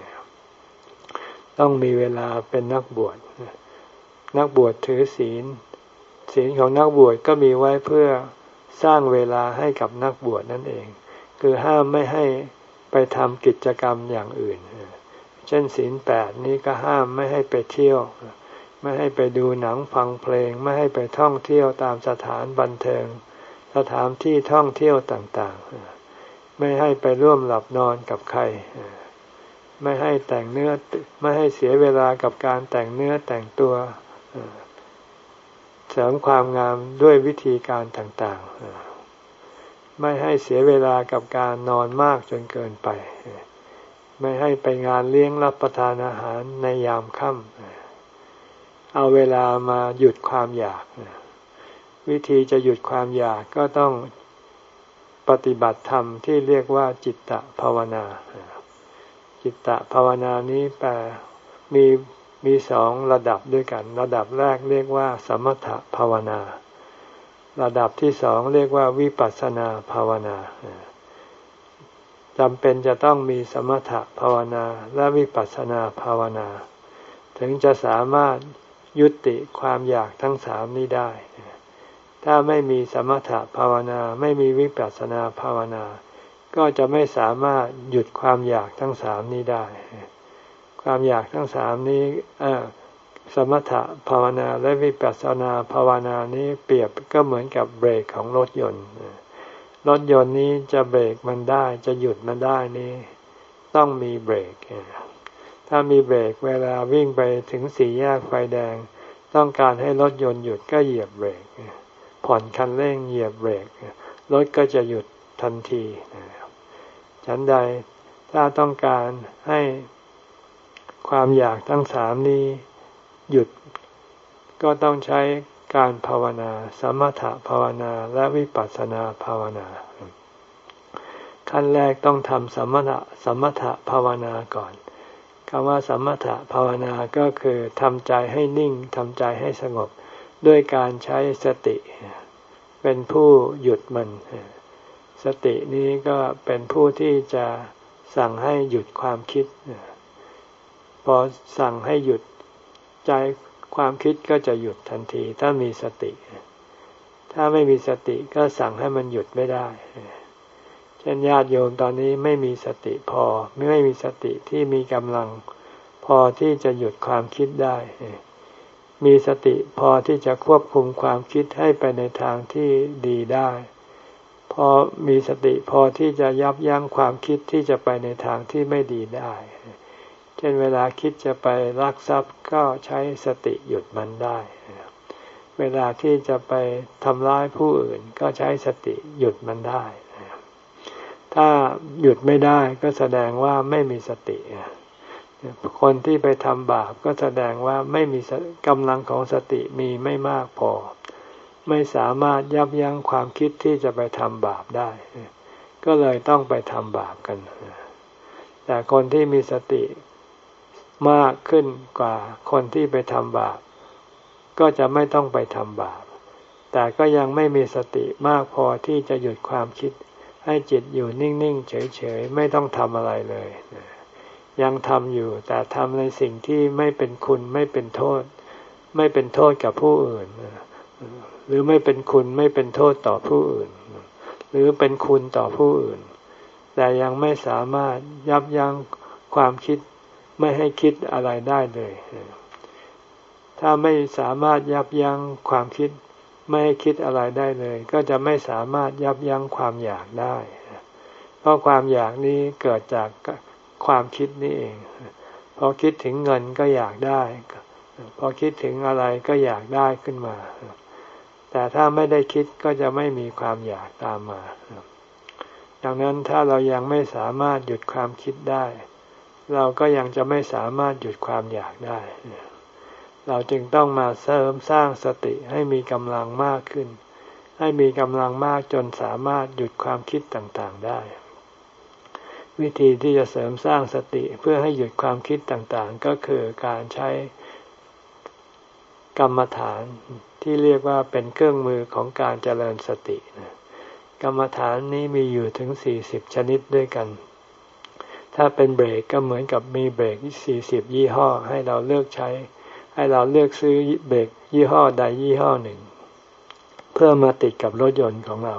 ต้องมีเวลาเป็นนักบวชนักบวชถือศีลศีลของนักบวชก็มีไว้เพื่อสร้างเวลาให้กับนักบวชนั่นเองคือห้ามไม่ให้ไปทำกิจกรรมอย่างอื่นเช่นศีลแปดนี้ก็ห้ามไม่ให้ไปเที่ยวไม่ให้ไปดูหนังฟังเพลงไม่ให้ไปท่องเที่ยวตามสถานบันเทิงสถานที่ท่องเที่ยวต่างๆไม่ให้ไปร่วมหลับนอนกับใครไม่ให้แต่งเนื้อไม่ให้เสียเวลากับการแต่งเนื้อแต่งตัวเสริมความงามด้วยวิธีการต่างๆไม่ให้เสียเวลากับการนอนมากจนเกินไปไม่ให้ไปงานเลี้ยงรับประทานอาหารในยามค่ำเอาเวลามาหยุดความอยากวิธีจะหยุดความอยากก็ต้องปฏิบัติธรรมที่เรียกว่าจิตตภาวนาจิตตภาวนานี้แปลมีมีสองระดับด้วยกันระดับแรกเรียกว่าสมถภาวนาระดับที่สองเรียกว่าวิปัสสนาภาวนาจำเป็นจะต้องมีสมถภาวนาและวิปัสสนาภาวนาถึงจะสามารถยุติความอยากทั้งสามนี้ได้ถ้าไม่มีสมถภาวนาไม่มีวิปัสสนาภาวนาก็จะไม่สามารถหยุดความอยากทั้งสามนี้ได้ความอยากทั้งสามนี้สมถภาวนาและวิปัสสนาภาวนานี้เปรียบก็เหมือนกับเบรกของรถยนต์รถยนต์นี้จะเบรกมันได้จะหยุดมันได้นี้ต้องมีเบรกถ้ามีเบรกเวลาวิ่งไปถึงสี่แยกไฟแดงต้องการให้รถยนต์หยุดก็เหยียบเบรกผ่อนคันเร่งเหยียบเบรกรถก็จะหยุดทันทีฉันใดถ้าต้องการให้ความอยากทั้งสามนี้หยุดก็ต้องใช้การภาวนาสมถภาวนาและวิปัสสนาภาวนาขั้นแรกต้องทำสมถะสมถภาวนาก่อนคำว่าสมถภาวนาก็คือทำใจให้นิ่งทำใจให้สงบด้วยการใช้สติเป็นผู้หยุดมันสตินี้ก็เป็นผู้ที่จะสั่งให้หยุดความคิดพอสั่งให้หยุดใจความคิดก็จะหยุดทันทีถ้ามีสติถ้าไม่มีสติก็สั่งให้มันหยุดไม่ได้ฉช่นญาติโยมตอนนี้ไม่มีสติพอไม่มีสติที่มีกำลังพอที่จะหยุดความคิดได้มีสติพอที่จะควบคุมความคิดให้ไปในทางที่ดีได้พอมีสติพอที่จะยับยั้งความคิดที่จะไปในทางที่ไม่ดีได้เช่นเวลาคิดจะไปลักทรัพย์ก็ใช้สติหยุดมันได้เวลาที่จะไปทำร้ายผู้อื่นก็ใช้สติหยุดมันได้ถ้าหยุดไม่ได้ก็แสดงว่าไม่มีสติคนที่ไปทำบาปก็แสดงว่าไม่มีกำลังของสติมีไม่มากพอไม่สามารถยับยั้งความคิดที่จะไปทำบาปได้ก็เลยต้องไปทำบาปกันแต่คนที่มีสติมากขึ้นกว่าคนที่ไปทำบาปก็จะไม่ต้องไปทำบาปแต่ก็ยังไม่มีสติมากพอที่จะหยุดความคิดให้จิตอยู่นิ่งๆเฉยๆไม่ต้องทำอะไรเลยยังทำอยู่แต่ทำในสิ่งที่ไม่เป็นคุณไม่เป็นโทษไม่เป็นโทษกับผู้อื่นหรือไม่เป็นคุณไม่เป็นโทษต่อผู้อื่นหรือเป็นคุณต่อผู้อื่นแต่ยังไม่สามารถยับยั้งความคิดไม่ให้คิดอะไรได้เลยถ้าไม่สามารถยับยั้งความคิดไม่ให้คิดอะไรได้เลยก็จะไม่สามารถยับยั้งความอยากได้เพราะความอยากนี้เกิดจากความคิดนี่เองพอคิดถึงเงินก็อยากได้พอคิดถึงอะไรก็อยากได้ขึ้นมาแต่ถ้าไม่ได้คิดก็จะไม่มีความอยากตามมาดังนั้นถ้าเรายังไม่สามารถหยุดความคิดได้เราก็ยังจะไม่สามารถหยุดความอยากได้เราจึงต้องมาเสริมสร้างสติให้มีกำลังมากขึ้นให้มีกำลังมากจนสามารถหยุดความคิดต่างๆได้วิธีที่จะเสริมสร้างสติเพื่อให้หยุดความคิดต่างๆก็คือการใช้กรรมฐานที่เรียกว่าเป็นเครื่องมือของการเจริญสติกรรมฐานนี้มีอยู่ถึงสี่สิบชนิดด้วยกันถ้าเป็นเบรกก็เหมือนกับมีเบรกสี่สิบยี่ห้อให้เราเลือกใช้ให้เราเลือกซื้อเบรกยี่ห้อใดยี่ห้อหนึ่งเพื่อมาติดกับรถยนต์ของเรา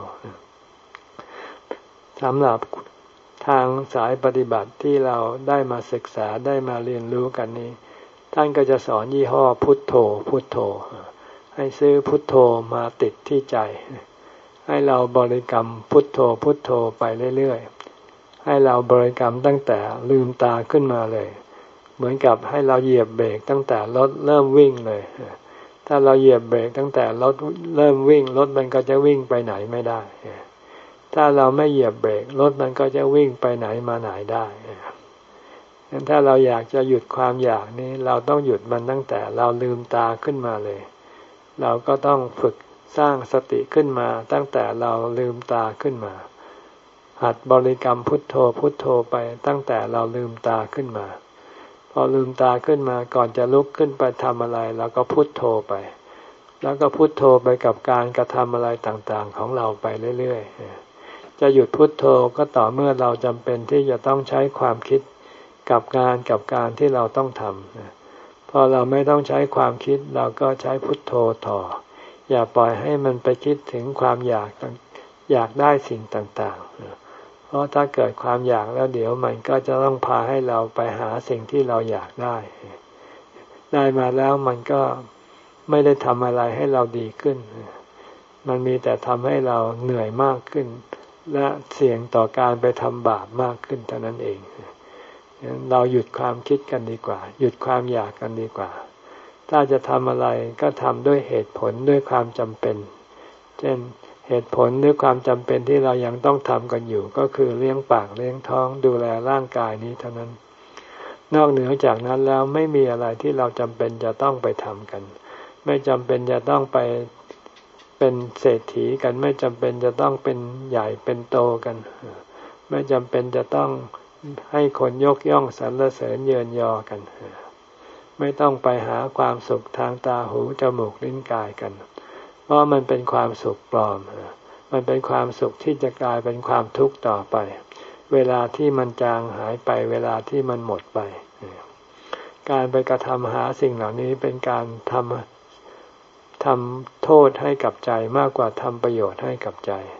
สำหรับทางสายปฏิบัติที่เราได้มาศึกษาได้มาเรียนรู้กันนี้ท่านก็จะสอนยี่ห้อพุทโธพุทโธให้ซื้อพุทโธมาติดที่ใจให้เราบริกรรมพุทโธพุทโธไปเรื่อยๆให้เราบริกรรมตั้งแต่ลืมตาขึ้นมาเลยเหมือนกับให้เราเหยียบเบรกตั้งแต่รถเริ่มวิ่งเลยถ้าเราเหยียบเบรกตั้งแต่รถเริ่มวิ่งรถมันก็จะวิ่งไปไหนไม่ได้ถ้าเราไม่เหยียบเบรกรถมันก็จะวิ่งไปไหนมาไหนได้งั้นถ้าเราอยากจะหยุดความอยากนี้เราต้องหยุดมันตั้งแต่เราลืมตาขึ้นมาเลยเราก็ต้องฝึกสร้างสติขึ้นมาตั้งแต่เราลืมตาขึ้นมาหัดบริกรรมพุทโธพุทโธไปตั้งแต่เราลืมตาขึ้นมาพอลืมตาขึ้นมาก่อนจะลุกขึ้นไปทำอะไรเราก็พุทโธไปแล้วก็พุทโธไปกับการกระทำอะไรต่างๆของเราไปเรื่อยๆจะหยุดพุทโธก็ต่อเมื่อเราจำเป็นที่จะต้องใช้ความคิดกับงานกับการที่เราต้องทำพอเราไม่ต้องใช้ความคิดเราก็ใช้พุทโธต่ออย่าปล่อยให้มันไปคิดถึงความอยากอยากได้สิ่งต่างๆเพราะถ้าเกิดความอยากแล้วเดี๋ยวมันก็จะต้องพาให้เราไปหาสิ่งที่เราอยากได้ได้มาแล้วมันก็ไม่ได้ทำอะไรให้เราดีขึ้นมันมีแต่ทำให้เราเหนื่อยมากขึ้นและเสี่ยงต่อการไปทำบาปมากขึ้นเท่านั้นเองเราหยุดความคิดกันดีกว่าหยุดความอยากกันดีกว่าถ้าจะทำอะไรก็ทำด้วยเหตุผลด้วยความจำเป็นเช่นเหตุผลด้วยความจำเป็นที่เรายังต้องทำกันอยู่ก็คือเลี้ยงปากเลี้ยงท้องดูแลร่างกายนี้เท่านั้นนอกเหนือจากนั้นแล้วไม่มีอะไรที่เราจำเป็นจะต้องไปทำกันไม่จำเป็นจะต้องไปเป็นเศรษฐีกันไม่จำเป็นจะต้องเป็นใหญ่เป็นโตกันไม่จำเป็นจะต้องให้คนยกย่องสรรเสริญเยินยอกันไม่ต้องไปหาความสุขทางตาหูจมูกลิ้นกายกันเพราะมันเป็นความสุขปลอมมันเป็นความสุขที่จะกลายเป็นความทุกข์ต่อไปเวลาที่มันจางหายไปเวลาที่มันหมดไปการไปกระทำหาสิ่งเหล่านี้เป็นการทำทำโทษให้กับใจมากกว่าทำประโยชน์ให้กับใจเพ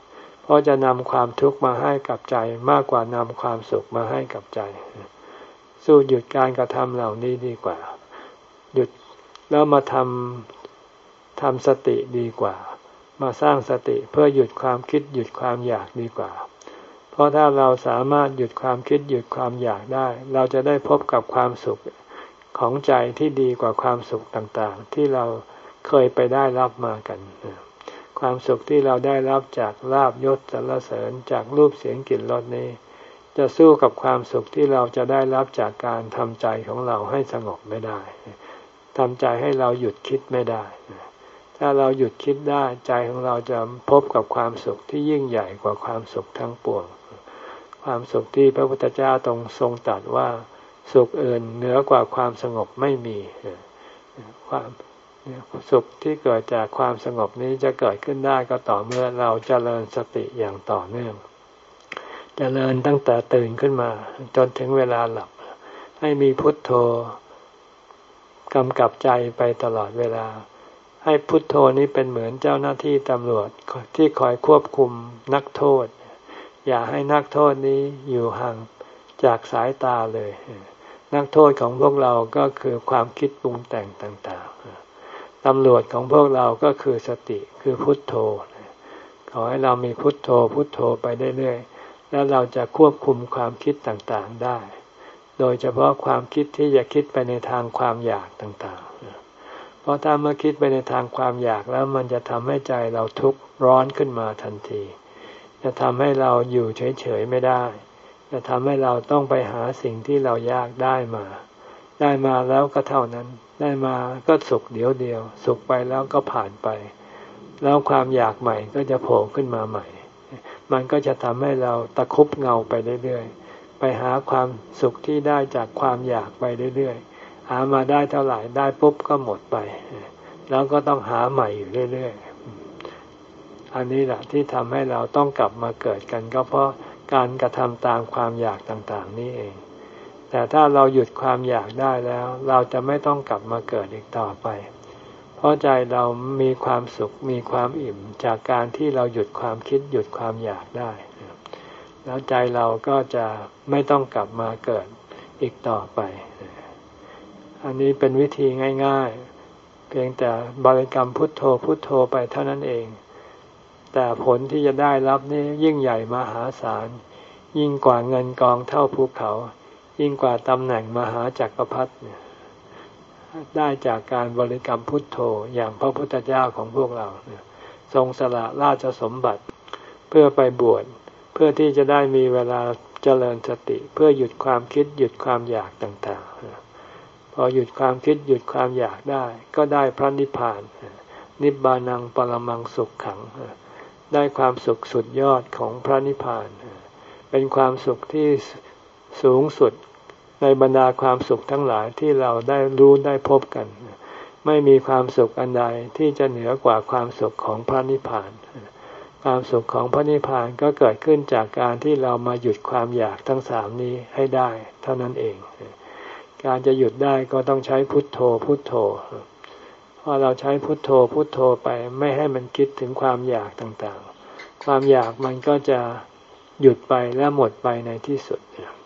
เพราะจะนำความทุกข์มาให้กับใจมากกว่านำความสุขมาให้กับใจสู้หยุดการกระทำเหล่านี้ดีกว่าหยุดแล้วมาทำทำสติดีกว่ามาสร้างสติเพื่อหยุดความคิดหยุดความอยากดีกว่าเพราะถ้าเราสามารถหยุดความคิดหยุดความอยากได้เราจะได้พบกับความสุขของใจที่ดีกว่าความสุขต่างๆที่เราเคยไปได้รับมากันความสุขที่เราได้รับจากลาภยศสรรเสริญจากรูปเสียงกลิ่นรสนี้จะสู้กับความสุขที่เราจะได้รับจากการทำใจของเราให้สงบไม่ได้ทำใจให้เราหยุดคิดไม่ได้ถ้าเราหยุดคิดได้ใจของเราจะพบกับความสุขที่ยิ่งใหญ่กว่าความสุขทั้งปวงความสุขที่พระพุทธเจ้าทรงทรงตรัสว่าสุขอื่นเหนือกว่าความสงบไม่มีความสุขที่เกิดจากความสงบนี้จะเกิดขึ้นได้ก็ต่อเมื่อเราเจริญสติอย่างต่อเนื่องเจริญตั้งแต่ตื่นขึ้นมาจนถึงเวลาหลับให้มีพุทโธกำกับใจไปตลอดเวลาให้พุทโธนี้เป็นเหมือนเจ้าหน้าที่ตำรวจที่คอยควบคุมนักโทษอย่าให้นักโทษนี้อยู่ห่างจากสายตาเลยนักโทษของพวกเราก็คือความคิดปรุงแต่งต่างๆตำรวจของพวกเราก็คือสติคือพุทโธขอให้เรามีพุทโธพุทโธไปเรื่อยๆแล้วเราจะควบคุมความคิดต่างๆได้โดยเฉพาะความคิดที่จะคิดไปในทางความอยากต่างๆเพราะถ้าเมื่อคิดไปในทางความอยากแล้วมันจะทำให้ใจเราทุกข์ร้อนขึ้นมาทันทีจะทำให้เราอยู่เฉยๆไม่ได้จะทำให้เราต้องไปหาสิ่งที่เราอยากได้มาได้มาแล้วก็เท่านั้นได้มาก็สุขเดียวเดียวสุขไปแล้วก็ผ่านไปแล้วความอยากใหม่ก็จะโผล่ขึ้นมาใหม่มันก็จะทำให้เราตะคุบเงาไปเรื่อยๆไปหาความสุขที่ได้จากความอยากไปเรื่อยๆหามาได้เท่าไหร่ได้ปุ๊บก็หมดไปแล้วก็ต้องหาใหม่อยู่เรื่อยๆอันนี้แหละที่ทำให้เราต้องกลับมาเกิดกันก็เพราะการกระทำตามความอยากต่างๆนี่เองแต่ถ้าเราหยุดความอยากได้แล้วเราจะไม่ต้องกลับมาเกิดอีกต่อไปเพราะใจเรามีความสุขมีความอิ่มจากการที่เราหยุดความคิดหยุดความอยากได้แล้วใจเราก็จะไม่ต้องกลับมาเกิดอีกต่อไปอันนี้เป็นวิธีง่ายๆเพียงแต่บริกรรมพุทโธพุทโธไปเท่านั้นเองแต่ผลที่จะได้รับนี่ยิ่งใหญ่มหาศาลยิ่งกว่าเงินกองเท่าภูเขายิ่งกว่าตำแหน่งมหาจักรพรรดิได้จากการบริกรรมพุทโธอย่างพระพุทธเจ้าของพวกเราทรงสละราชสมบัติเพื่อไปบวชเพื่อที่จะได้มีเวลาเจริญสติเพื่อหยุดความคิดหยุดความอยากต่างๆพอหยุดความคิดหยุดความอยากได้ก็ได้พระนิพพานนิบานังปรมังสุขขังได้ความสุขสุดยอดของพระนิพพานเป็นความสุขที่สูงสุดในบรรดาความสุขทั้งหลายที่เราได้รู้ได้พบกันไม่มีความสุขอันใดที่จะเหนือกว่าความสุขของพระนิพพานความสุขของพระนิพพานก็เกิดขึ้นจากการที่เรามาหยุดความอยากทั้งสามนี้ให้ได้เท่านั้นเองการจะหยุดได้ก็ต้องใช้พุทโธพุทโธพอเราใช้พุทโธพุทโธไปไม่ให้มันคิดถึงความอยากต่างๆความอยากมันก็จะหยุดไปและหมดไปในที่สุด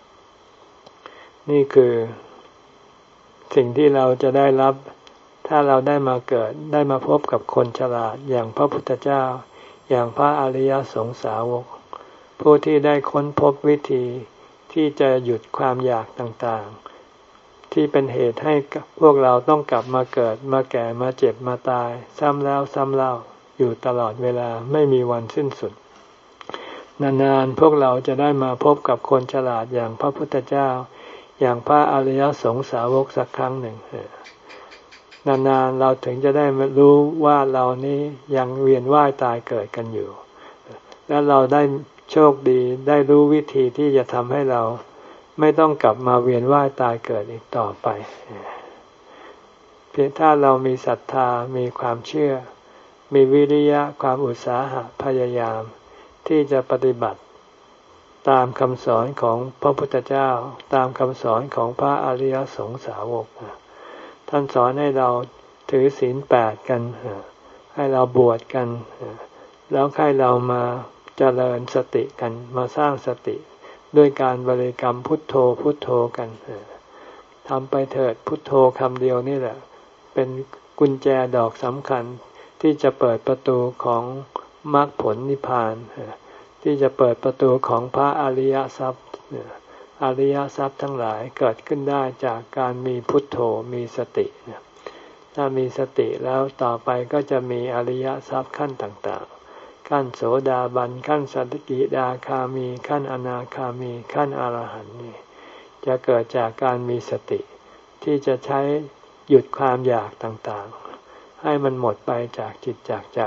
นี่คือสิ่งที่เราจะได้รับถ้าเราได้มาเกิดได้มาพบกับคนฉลาดอย่างพระพุทธเจ้าอย่างพระอริยสงสาวกผู้ที่ได้ค้นพบวิธีที่จะหยุดความอยากต่างๆที่เป็นเหตุให้พวกเราต้องกลับมาเกิดมาแก่มาเจ็บมาตายซ้ำแล้วซ้ำเล่าอยู่ตลอดเวลาไม่มีวันสิ้นสุดนานๆพวกเราจะได้มาพบกับคนฉลาดอย่างพระพุทธเจ้าอย่างพระอริยสงสาวกสักครั้งหนึ่งนานๆเราถึงจะได้รู้ว่าเรานี้ยังเวียนว่ายตายเกิดกันอยู่และเราได้โชคดีได้รู้วิธีที่จะทำให้เราไม่ต้องกลับมาเวียนว่ายตายเกิดอีกต่อไปเพียงถ้าเรามีศรัทธามีความเชื่อมีวิริยะความอุตสาหะพยายามที่จะปฏิบัติตามคำสอนของพระพุทธเจ้าตามคำสอนของพระอริยสงสาวกท่านสอนให้เราถือศีลแปดกันให้เราบวชกันแล้วให้เรามาเจริญสติกันมาสร้างสติด้วยการบริกรรมพุทโธพุทโธกันทำไปเถิดพุทโธคำเดียวนี่แหละเป็นกุญแจดอกสำคัญที่จะเปิดประตูของมรรคผลนิพพานที่จะเปิดประตูของพระอริยทรัพย์อริยทรัพย์ทั้งหลายเกิดขึ้นได้จากการมีพุทโธมีสติถ้ามีสติแล้วต่อไปก็จะมีอริยทรัพย์ขั้นต่างๆขั้นโสดาบันขั้นสัตกิดาคามีขั้นอนาคามีขั้นอรหันต์นี่จะเกิดจากการมีสติที่จะใช้หยุดความอยากต่างๆให้มันหมดไปจากจิตจากใจ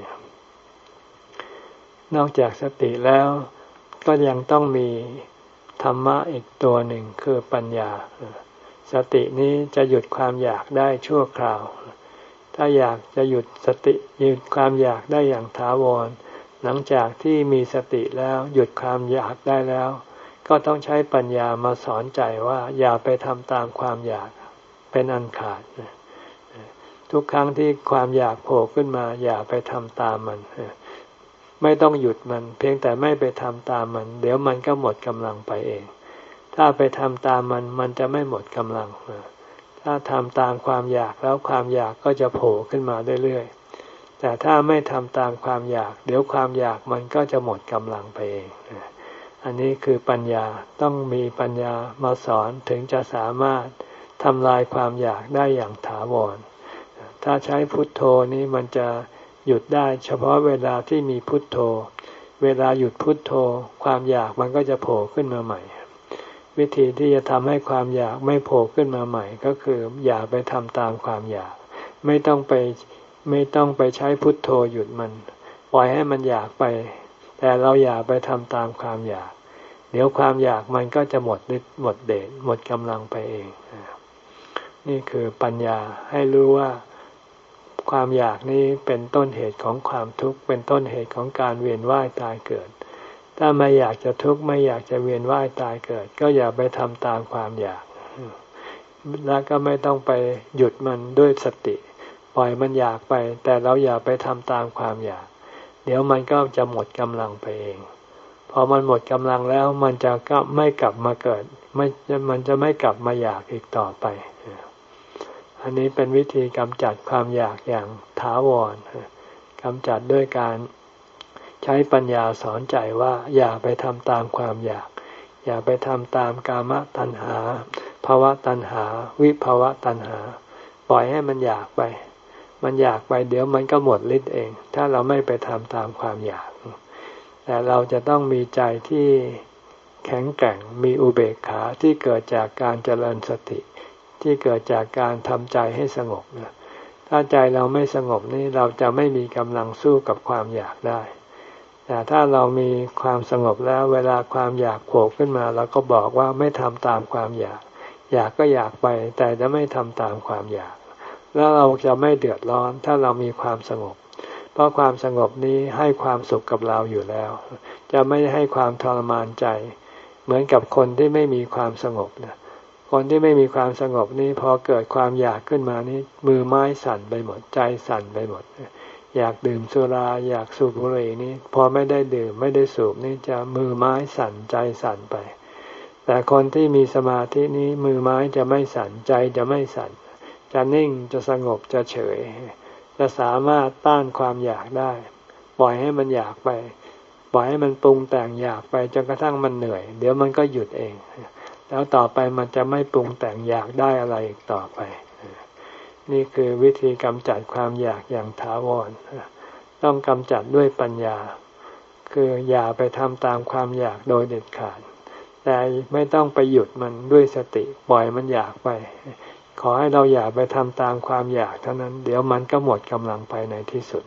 นอกจากสติแล้วก็ยังต้องมีธรรมะอีกตัวหนึ่งคือปัญญาสตินี้จะหยุดความอยากได้ชั่วคราวถ้าอยากจะหยุดสติหยุดความอยากได้อย่างถาวรหลังจากที่มีสติแล้วหยุดความอยากได้แล้วก็ต้องใช้ปัญญามาสอนใจว่าอย่าไปทำตามความอยากเป็นอันขาดทุกครั้งที่ความอยากโผล่ขึ้นมาอย่าไปทำตามมันไม่ต้องหยุดมันเพียงแต่ไม่ไปทำตามมันเดี๋ยวมันก็หมดกำลังไปเองถ้าไปทำตามมันมันจะไม่หมดกำลังถ้าทำตามความอยากแล้วความอยากก็จะโผล่ขึ้นมาเรื่อยๆแต่ถ้าไม่ทำตามความอยากเดี๋ยวความอยากมันก็จะหมดกำลังไปเองอันนี้คือปัญญาต้องมีปัญญามาสอนถึงจะสามารถทำลายความอยากได้อย่างถาวรถ้าใช้พุทโธนี้มันจะหยุดได้เฉพาะเวลาที่มีพุทโธเวลาหยุดพุทโธความอยากมันก็จะโผล่ขึ้นมาใหม่วิธีที่จะทำให้ความอยากไม่โผล่ขึ้นมาใหม่ก็คืออย่าไปทำตามความอยากไม่ต้องไปไม่ต้องไปใช้พุทโธหยุดมันปล่อยให้มันอยากไปแต่เราอย่าไปทำตามความอยากเดี๋ยวความอยากมันก็จะหมดฤทธิ์หมดเดชหมดกำลังไปเองนี่คือปัญญาให้รู้ว่าความอยากนี้เป็นต้นเหตุของความทุกข์เป็นต้นเหตุของการเวียนว่ายตายเกิดถ้าไม่อยากจะทุกข์ไม่อยากจะเวียนว่ายตายเกิดก็อย่าไปทำตามความอยากแล้วก็ไม่ต้องไปหยุดมันด้วยสติปล่อยมันอยากไปแต่เราอย่าไปทำตามความอยากเดี๋ยวมันก็จะหมดกำลังไปเองพอมันหมดกำลังแล้วมันจะก็ไม่กลับมาเกิดไม่มันจะไม่กลับมาอยากอีกต่อไปอันนี้เป็นวิธีกำจัดความอยากอย่างถาวรกำจัดด้วยการใช้ปัญญาสอนใจว่าอย่าไปทำตามความอยากอย่าไปทำตามกามตัณหาภวตัณหาวิภวตัณหาปล่อยให้มันอยากไปมันอยากไปเดี๋ยวมันก็หมดฤทธิ์เองถ้าเราไม่ไปทำตามความอยากแต่เราจะต้องมีใจที่แข็งแกร่งมีอุเบกขาที่เกิดจากการเจริญสติที่เกิดจากการทำใจให้สงบนะถ้าใจเราไม่สงบนี่เราจะไม่มีกำลังสู้กับความอยากได้แต่ถ้าเรามีความสงบแล้วเวลาความอยากโผล่ขึ้นมาเราก็บอกว่าไม่ทำตามความอยากอยากก็อยากไปแต่จะไม่ทำตามความอยากแล้วเราจะไม่เดือดร้อนถ้าเรามีความสงบเพราะความสงบนี้ให้ความสุขกับเราอยู่แล้วจะไม่ให้ความทรมานใจเหมือนกับคนที่ไม่มีความสงบนะคนที่ไม่มีความสงบนี้พอเกิดความอยากขึ้นมานี้มือไม้สั่นไปหมดใจสั่นไปหมดอยากดื่มสุราอยากสูบบุหรี่นี้พอไม่ได้ดื่มไม่ได้สูบนี่จะมือไม้สั่นใจสั่นไปแต่คนที่มีสมาธินี้มือไม้จะไม่สั่นใจจะไม่สั่นจะนิ่งจะสงบจะเฉยจะสามารถต้านความอยากได้ปล่อยให้มันอยากไปปล่อยให้มันปรุงแต่งอยากไปจนกระทั่งมันเหนื่อยเดี๋ยวมันก็หยุดเองแล้วต่อไปมันจะไม่ปรุงแต่งอยากได้อะไรอีกต่อไปนี่คือวิธีกำจัดความอยากอย่างถาวรต้องกำจัดด้วยปัญญาคืออย่าไปทำตามความอยากโดยเด็ดขาดแต่ไม่ต้องไปหยุดมันด้วยสติปล่อยมันอยากไปขอให้เราอย่าไปทำตามความอยากเท่านั้นเดี๋ยวมันก็หมดกำลังไปในที่สุด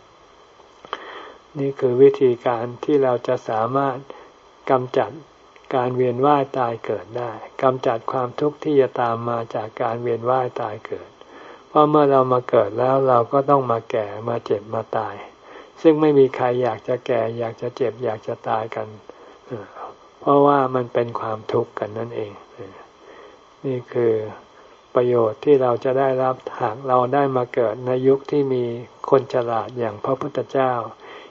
นี่คือวิธีการที่เราจะสามารถกำจัดการเวียนว่ายตายเกิดได้กำจัดความทุกข์ที่จะตามมาจากการเวียนว่ายตายเกิดเพราะเมื่อเรามาเกิดแล้วเราก็ต้องมาแก่มาเจ็บมาตายซึ่งไม่มีใครอยากจะแก่อยากจะเจ็บอยากจะตายกันเพราะว่ามันเป็นความทุกข์กันนั่นเองนี่คือประโยชน์ที่เราจะได้รับหากเราได้มาเกิดในยุคที่มีคนฉลาดอย่างพระพุทธเจ้า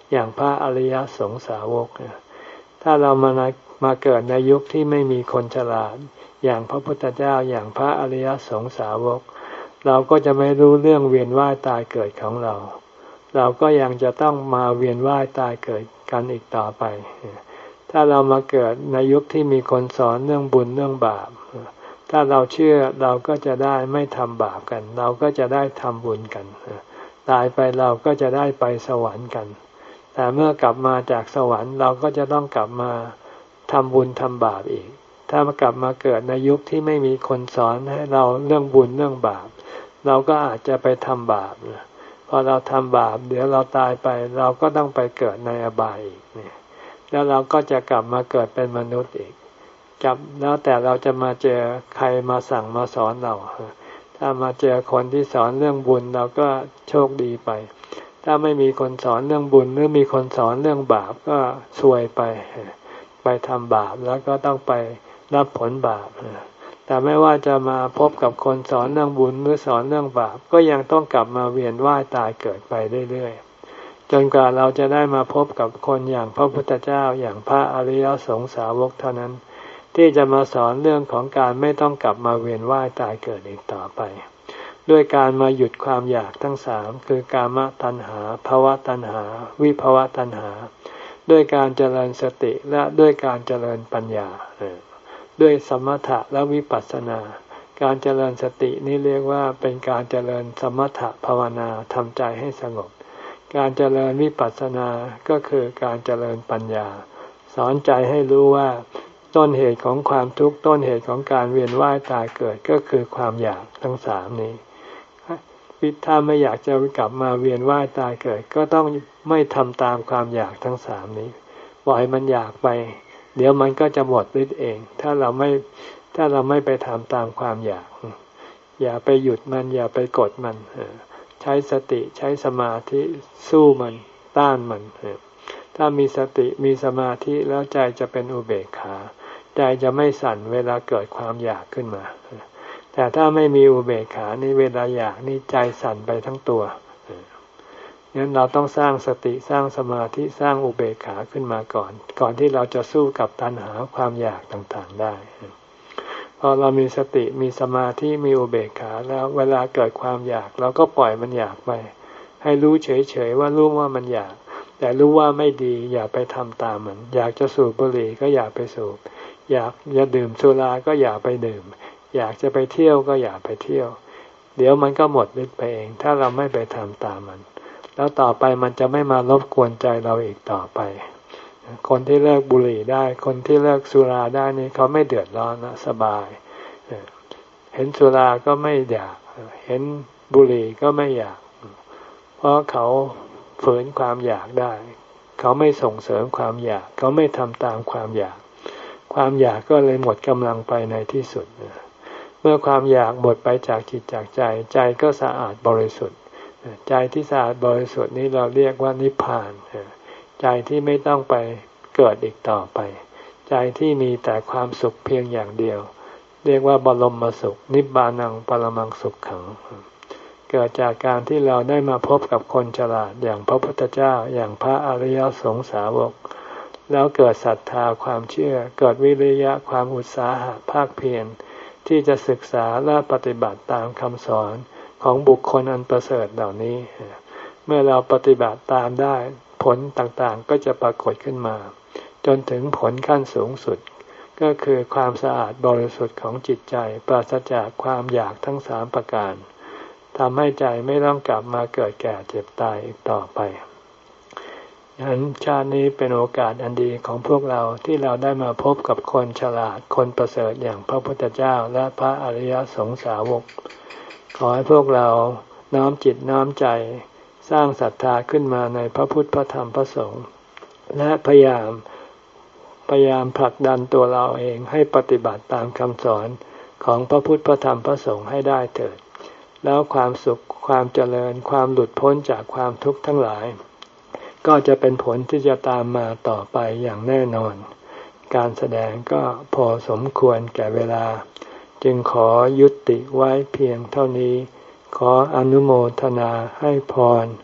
อย่างพระอริยสงสาวกถ้าเรามามาเกิดในยุคที่ไม่มีคนฉลาดอย่างพระพุทธเจ้าอย่างพระอริยสงสาวกเราก็จะไม่รู้เรื่องเวียนว่ายตายเกิดของเราเราก็ยังจะต้องมาเวียนว่ายตายเกิดกันอีกต่อไปถ้าเรามาเกิดในยุคที่มีคนสอนเรื่องบุญเรื่องบาปถ้าเราเชื่อเราก็จะได้ไม่ทำบาปกันเราก็จะได้ทำบุญกันตายไปเราก็จะได้ไปสวรรค์กันแต่เมื่อกลับมาจากสวรรค์เราก็จะต้องกลับมาทำบุญทำบาปอีกถ้ามากลับมาเกิดในยุคที่ไม่มีคนสอนให้เราเรื่องบุญเรื่องบาปเราก็อาจจะไปทำบาปพอเราทำบาปเดี๋ยวเราตายไปเราก็ต้องไปเกิดในอบายอีกเนี่ยแล้วเราก็จะกลับมาเกิดเป็นมนุษย์อีกจับแล้วแต่เราจะมาเจอใครมาสั่งมาสอนเราถ้ามาเจอคนที่สอนเรื่องบุญเราก็โชคดีไปถ้าไม่มีคนสอนเรื่องบุญหรือมีคนสอนเรื่องบาปก็ซวยไปไปทำบาปแล้วก็ต้องไปรับผลบาปแต่ไม่ว่าจะมาพบกับคนสอนเรื่องบุญหรือสอนเรื่องบาปก็ยังต้องกลับมาเวียนว่ายตายเกิดไปเรื่อยๆจนกว่าเราจะได้มาพบกับคนอย่างพระพุทธเจ้าอย่างพระอริยสงสาวกเท่านั้นที่จะมาสอนเรื่องของการไม่ต้องกลับมาเวียนว่ายตายเกิดอีกต่อไปด้วยการมาหยุดความอยากทั้งสามคือกามตัณหาภวตัณหาวิภวตัณหาด้วยการเจริญสติและด้วยการเจริญปัญญาด้วยสมถะและวิปัสสนาการเจริญสตินี่เรียกว่าเป็นการเจริญสมถะภาวนาทำใจให้สงบการเจริญวิปัสสนาก็คือการเจริญปัญญาสอนใจให้รู้ว่าต้นเหตุของความทุกข์ต้นเหตุของการเวียนว่ายตายเกิดก็คือความอยากทั้งสามนี้ถ้าไม่อยากจะกลับมาเวียนว่ายตายเกิดก็ต้องไม่ทำตามความอยากทั้งสามนี้ปล่อยมันอยากไปเดี๋ยวมันก็จะหมดฤทธิ์เองถ้าเราไม่ถ้าเราไม่ไปทำตามความอยากอย่าไปหยุดมันอย่าไปกดมันใช้สติใช้สมาธิสู้มันต้านมันถ้ามีสติมีสมาธิแล้วใจจะเป็นอุเบกขาใจจะไม่สั่นเวลาเกิดความอยากขึ้นมาแต่ถ้าไม่มีอุเบกขานี่เวลาอยากนี่ใจสั่นไปทั้งตัวงั้นเราต้องสร้างสติสร้างสมาธิสร้างอุเบกขาขึ้นมาก่อนก่อนที่เราจะสู้กับตัณหาความอยากต่างๆได้พอเรามีสติมีสมาธิมีอุเบกขาแล้วเวลาเกิดความอยากเราก็ปล่อยมันอยากไปให้รู้เฉยๆว่ารู้ว่ามันอยากแต่รู้ว่าไม่ดีอย่าไปทำตามมันอยากจะสูบบุหรี่ก็อย่าไปสูบอยากจะดื่มสุราก็อย่าไปดื่มอยากจะไปเที่ยวก็อย่าไปเที่ยวเดี๋ยวมันก็หมดฤทธิ์ไปเองถ้าเราไม่ไปทำตามมันแล้วต่อไปมันจะไม่มารบกวนใจเราอีกต่อไปคนที่เลิกบุหรี่ได้คนที่เลิกสุราได้นี่เขาไม่เดือดร้อนนะสบายเห็นสุราก็ไม่อยากเห็นบุหรี่ก็ไม่อยากเพราะเขาฝืนความอยากได้เขาไม่ส่งเสริมความอยากเขาไม่ทำตามความอยากความอยากก็เลยหมดกำลังไปในที่สุดเมื่อความอยากหมดไปจากจิตจากใจใจก็สะอาดบริสุทธิ์ใจที่สะอาดบริสุทธิ์นี้เราเรียกว่านิพพานใจที่ไม่ต้องไปเกิดอีกต่อไปใจที่มีแต่ความสุขเพียงอย่างเดียวเรียกว่าบรมสุขนิบบานังปรมังสุขขังเกิดจากการที่เราได้มาพบกับคนฉลาดอย่างพระพุทธเจ้าอย่างพระอริยสงสาวกแล้วเกิดศรัทธาความเชื่อเกิดวิริยะความอุตสาหะภาคเพียรที่จะศึกษาและปฏิบัติตามคำสอนของบุคคลอันประเสริฐเหล่านี้เมื่อเราปฏิบัติตามได้ผลต่างๆก็จะปรากฏขึ้นมาจนถึงผลขั้นสูงสุดก็คือความสะอาดบริสุทธิ์ของจิตใจปราศจากความอยากทั้งสามประการทำให้ใจไม่ต้องกลับมาเกิดแก่เจ็บตายอีกต่อไปฉะนั้นชาตินี้เป็นโอกาสอันดีของพวกเราที่เราได้มาพบกับคนฉลาดคนประเสริฐอย่างพระพุทธเจ้าและพระอริยสงสาวกขอให้พวกเราน้อมจิตน้อมใจสร้างศรัทธาขึ้นมาในพระพุทธพระธรรมพระสงฆ์และพยายามพยายามผลักดันตัวเราเองให้ปฏิบัติตามคำสอนของพระพุทธพระธรรมพระสงฆ์ให้ได้เถิดแล้วความสุขความเจริญความหลุดพ้นจากความทุกข์ทั้งหลายก็จะเป็นผลที่จะตามมาต่อไปอย่างแน่นอนการแสดงก็พอสมควรแก่เวลาจึงขอยุติไว้เพียงเท่านี้ขออนุโมทนาให้พร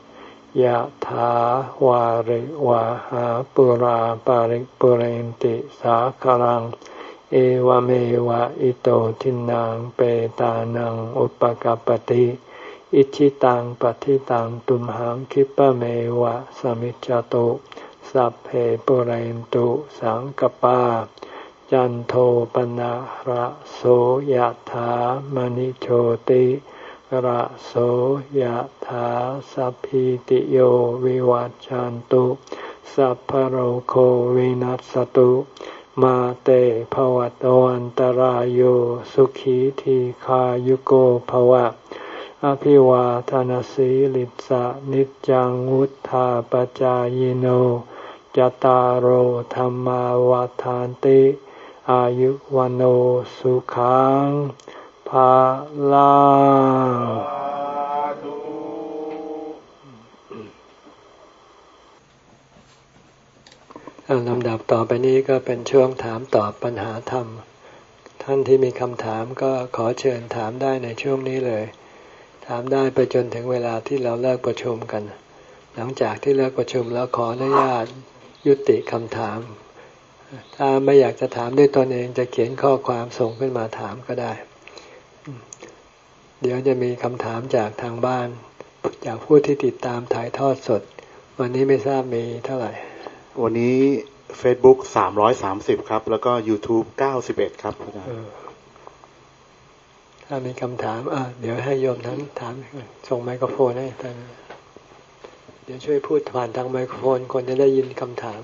ยะถาวาริวาหาปุราปาริปุเรนติสาคลังเอวเมวะอิโตทินังเปตานังอุปกัปปติอิชิตังปฏิตังตุมหังคิปะเมวะสมิจจตุสัพเพปุเรนตุสังกปาจันโทปนะระโสยถามณิโชติระโสยถาสัพพิติโยวิวัจจันตุสัพพะโรโควินัสตุมาเตภวัตวันตรายโยสุขีทีขายุโกภวะอภิวาทนาสีลิสะนิจังวุธาปจายโนจตารโหธรรมาวาทานติอายุวันโอสุขังภาลังลำดับต่อไปนี้ก็เป็นช่วงถามตอบปัญหาธรรมท่านที่มีคำถามก็ขอเชิญถามได้ในช่วงนี้เลยถามได้ไปจนถึงเวลาที่เราเลิกประชุมกันหลังจากที่เลิกประชุมแล้วขออนุญาตยุติคำถามถ้าไม่อยากจะถามด้วยตนเองจะเขียนข้อความส่งขึ้นมาถามก็ได้เดี๋ยวจะมีคำถามจากทางบ้านจากผู้ที่ติดตามถ่ายทอดสดวันนี้ไม่ทราบมีเท่าไหร่วันนี้ Facebook สามร้อยสามสิบครับแล้วก็ YouTube เก้าสิบเอ็ดครับถ้ามีคำถามอ่ะเดี๋ยวให้โยมทั้งถามส่งไมโครโฟนให้ท่านเดี๋ยวช่วยพูดผ่านทางไมโครโฟนคนจะได้ยินคำถาม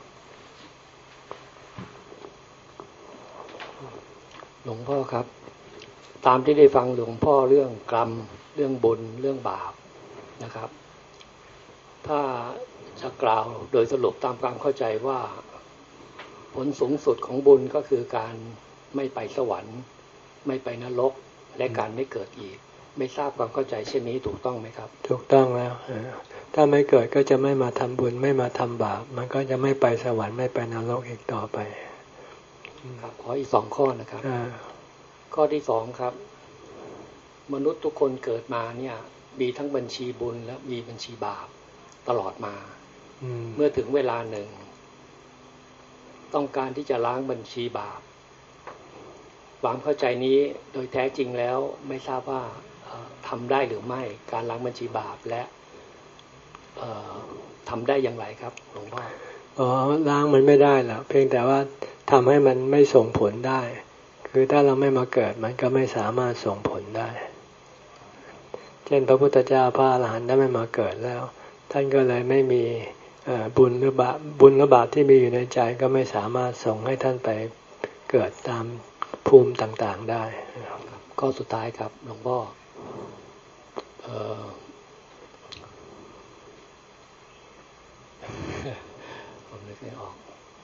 หลวงพ่อครับตามที่ได้ฟังหลวงพ่อเรื่องกรรมเรื่องบุญเรื่องบาปนะครับถ้าจะกล่าวโดยสรุปตามความเข้าใจว่าผลสูงสุดของบุญก็คือการไม่ไปสวรรค์ไม่ไปนรกและการไม่เกิดอีกไม่ทราบความเข้าใจเช่นนี้ถูกต้องไหมครับถูกต้องแล้วถ้าไม่เกิดก็จะไม่มาทำบุญไม่มาทำบาปมันก็จะไม่ไปสวรรค์ไม่ไปนรกอีกต่อไปครับขออีกสองข้อนะครับข้อที่สองครับมนุษย์ทุกคนเกิดมาเนี่ยมีทั้งบัญชีบุญและมีบัญชีบาปตลอดมาเมื่อถึงเวลาหนึ่งต้องการที่จะล้างบัญชีบาปความเข้าใจนี้โดยแท้จริงแล้วไม่ทราบว่าทำได้หรือไม่การล้างบัญชีบาปและทำได้อย่างไรครับหลวงพ่ออ๋อล้างมันไม่ได้หรอกเพียงแต่ว่าทำให้มันไม่ส่งผลได้คือถ้าเราไม่มาเกิดมันก็ไม่สามารถส่งผลได้เช่นพระพุทธเจ้าพระอรหันต์ได้ไม่มาเกิดแล้วท่านก็เลยไม่มีบุญหรือบาปบุญหรือบาปที่มีอยู่ในใจก็ไม่สามารถส่งให้ท่านไปเกิดตามภูมิต่างๆได้ข้อสุดท้ายครับหลวงพ่อเอ่อผมนึกไม่ออก